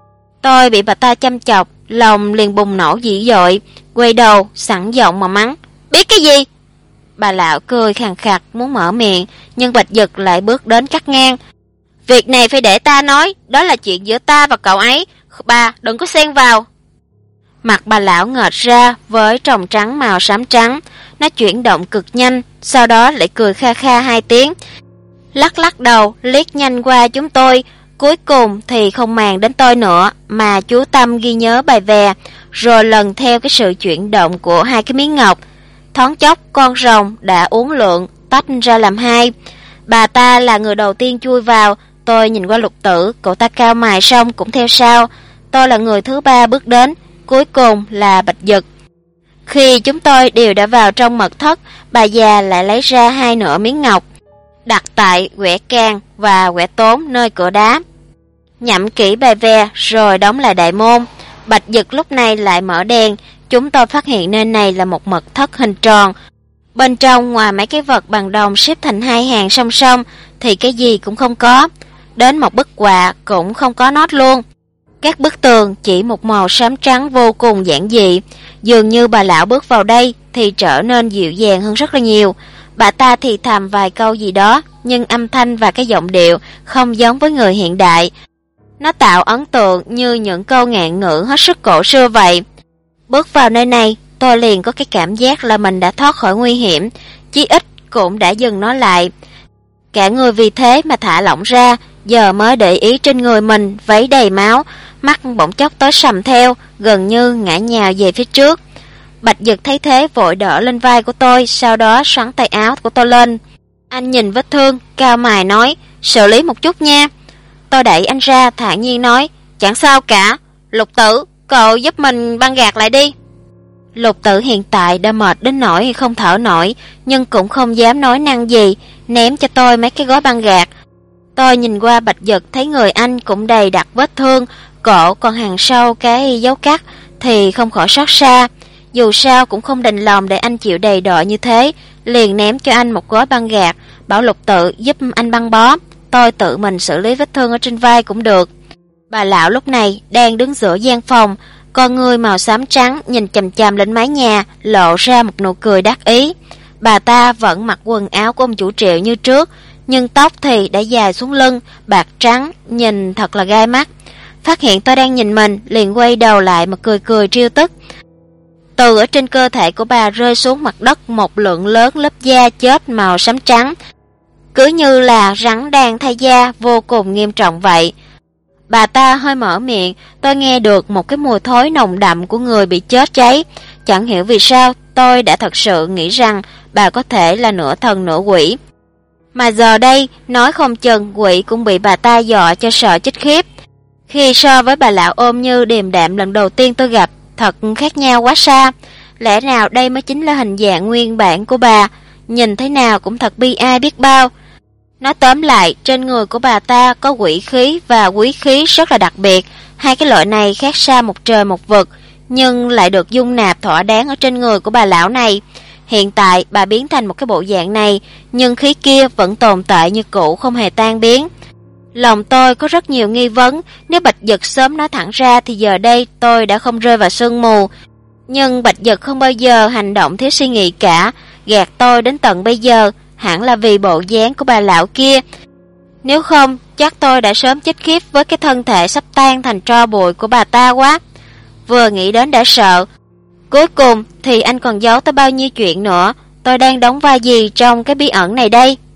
Tôi bị bà ta chăm chọc, lòng liền bùng nổ dữ dội, quay đầu sẵn giọng mà mắng: Biết cái gì? Bà lão cười khàn khặt muốn mở miệng, nhưng Bạch Dực lại bước đến cắt ngang. Việc này phải để ta nói, đó là chuyện giữa ta và cậu ấy, bà đừng có xen vào. Mặt bà lão ngợt ra với tròng trắng màu xám trắng, nó chuyển động cực nhanh, sau đó lại cười kha kha 2 tiếng, lắc lắc đầu liếc nhanh qua chúng tôi, cuối cùng thì không màng đến tôi nữa mà chú tâm ghi nhớ bài vè, rồi lần theo cái sự chuyển động của hai cái miếng ngọc. Thoáng chốc con rồng đã uốn lượn tách ra làm hai. Bà ta là người đầu tiên chui vào. Tôi nhìn qua Lục Tử, cậu ta cau mày xong cũng theo sau. Tôi là người thứ 3 bước đến, cuối cùng là Bạch Dực. Khi chúng tôi đều đã vào trong mật thất, bà già lại lấy ra 2 nửa miếng ngọc, đặt tại quẻ càng và quẻ tốn nơi cửa đá. Nhẩm kỹ bài ve rồi đóng lại đại môn. Bạch Dực lúc này lại mở đèn. Chúng tôi phát hiện nơi này là một mật thất hình tròn. Bên trong ngoài mấy cái vật bằng đồng xếp thành 2 hàng song song thì cái gì cũng không có. Đến một bức họa cũng không có nốt luôn. Các bức tường chỉ một màu xám trắng vô cùng giản dị. Dường như bà lão bước vào đây thì trở nên dịu dàng hơn rất là nhiều. Bà ta thì thầm vài câu gì đó, nhưng âm thanh và cái giọng điệu không giống với người hiện đại. Nó tạo ấn tượng như những câu ngạn ngữ hết sức cổ xưa vậy. Bước vào nơi này, tôi liền có cái cảm giác là mình đã thoát khỏi nguy hiểm, chí ít cũng đã dừng nó lại. Cả người vì thế mà thả lỏng ra, giờ mới để ý trên người mình váy đầy máu, mắt bỗng chốc tối sầm theo, gần như ngã nhào về phía trước. Bạch Dực thấy thế vội đỡ lên vai của tôi, sau đó xoắn tay áo của tôi lên. Anh nhìn vết thương, cau mày nói: xử lý một chút nha. Tôi đẩy anh ra, thản nhiên nói: chẳng sao cả, Lục Tử, cậu giúp mình băng gạc lại đi. Lục Tử hiện tại đã mệt đến nỗi không thở nổi, nhưng cũng không dám nói năng gì, ném cho tôi mấy cái gói băng gạc. Tôi nhìn qua Bạch Dực thấy người anh cũng đầy đặn vết thương, cổ còn hằn sâu cái dấu cắt thì không khỏi xót xa. Dù sao cũng không đành lòng để anh chịu đầy đọa như thế, liền ném cho anh một gói băng gạc, bảo Lục Tự giúp anh băng bó, tôi tự mình xử lý vết thương ở trên vai cũng được. Bà lão lúc này đang đứng giữa gian phòng, con ngươi màu xám trắng nhìn chằm chằm lên mái nhà, lộ ra một nụ cười đắc ý. Bà ta vẫn mặc quần áo của ông chủ Triệu như trước, nhưng tóc thì đã dài xuống lưng, bạc trắng, nhìn thật là gai mắt. Phát hiện tôi đang nhìn mình, liền quay đầu lại mà cười cười trêu tức. Từ ở trên cơ thể của bà rơi xuống mặt đất một lượng lớn lớp da chết màu xám trắng, cứ như là rắn đang thay da, vô cùng nghiêm trọng vậy. Bà ta hơi mở miệng, tôi nghe được một cái mùi thối nồng đậm của người bị chết cháy. Chẳng hiểu vì sao tôi đã thật sự nghĩ rằng bà có thể là nửa thần nửa quỷ. Mà giờ đây, nói không chừng quỷ cũng bị bà ta dọa cho sợ chết khiếp. Khi so với bà lão ôm như điềm đạm lần đầu tiên tôi gặp, thật khác nhau quá xa. Lẽ nào đây mới chính là hình dạng nguyên bản của bà, nhìn thế nào cũng thật bi ai biết bao. Nói tóm lại, trên người của bà ta có quỷ khí và quý khí rất là đặc biệt, hai cái loại này khác xa một trời một vực, nhưng lại được dung nạp thỏa đáng ở trên người của bà lão này. Hiện tại bà biến thành một cái bộ dạng này, nhưng khí kia vẫn tồn tại như cũ, không hề tan biến. Lòng tôi có rất nhiều nghi vấn, nếu Bạch Dực sớm nói thẳng ra thì giờ đây tôi đã không rơi vào sương mù. Nhưng Bạch Dực không bao giờ hành động thiếu suy nghĩ cả, gạt tôi đến tận bây giờ, hẳn là vì bộ dáng của bà lão kia. Nếu không, chắc tôi đã sớm chết khiếp với cái thân thể sắp tan thành tro bụi của bà ta quá. Vừa nghĩ đến đã sợ. Cuối cùng thì anh còn giấu tới bao nhiêu chuyện nữa, tôi đang đóng vai gì trong cái bí ẩn này đây?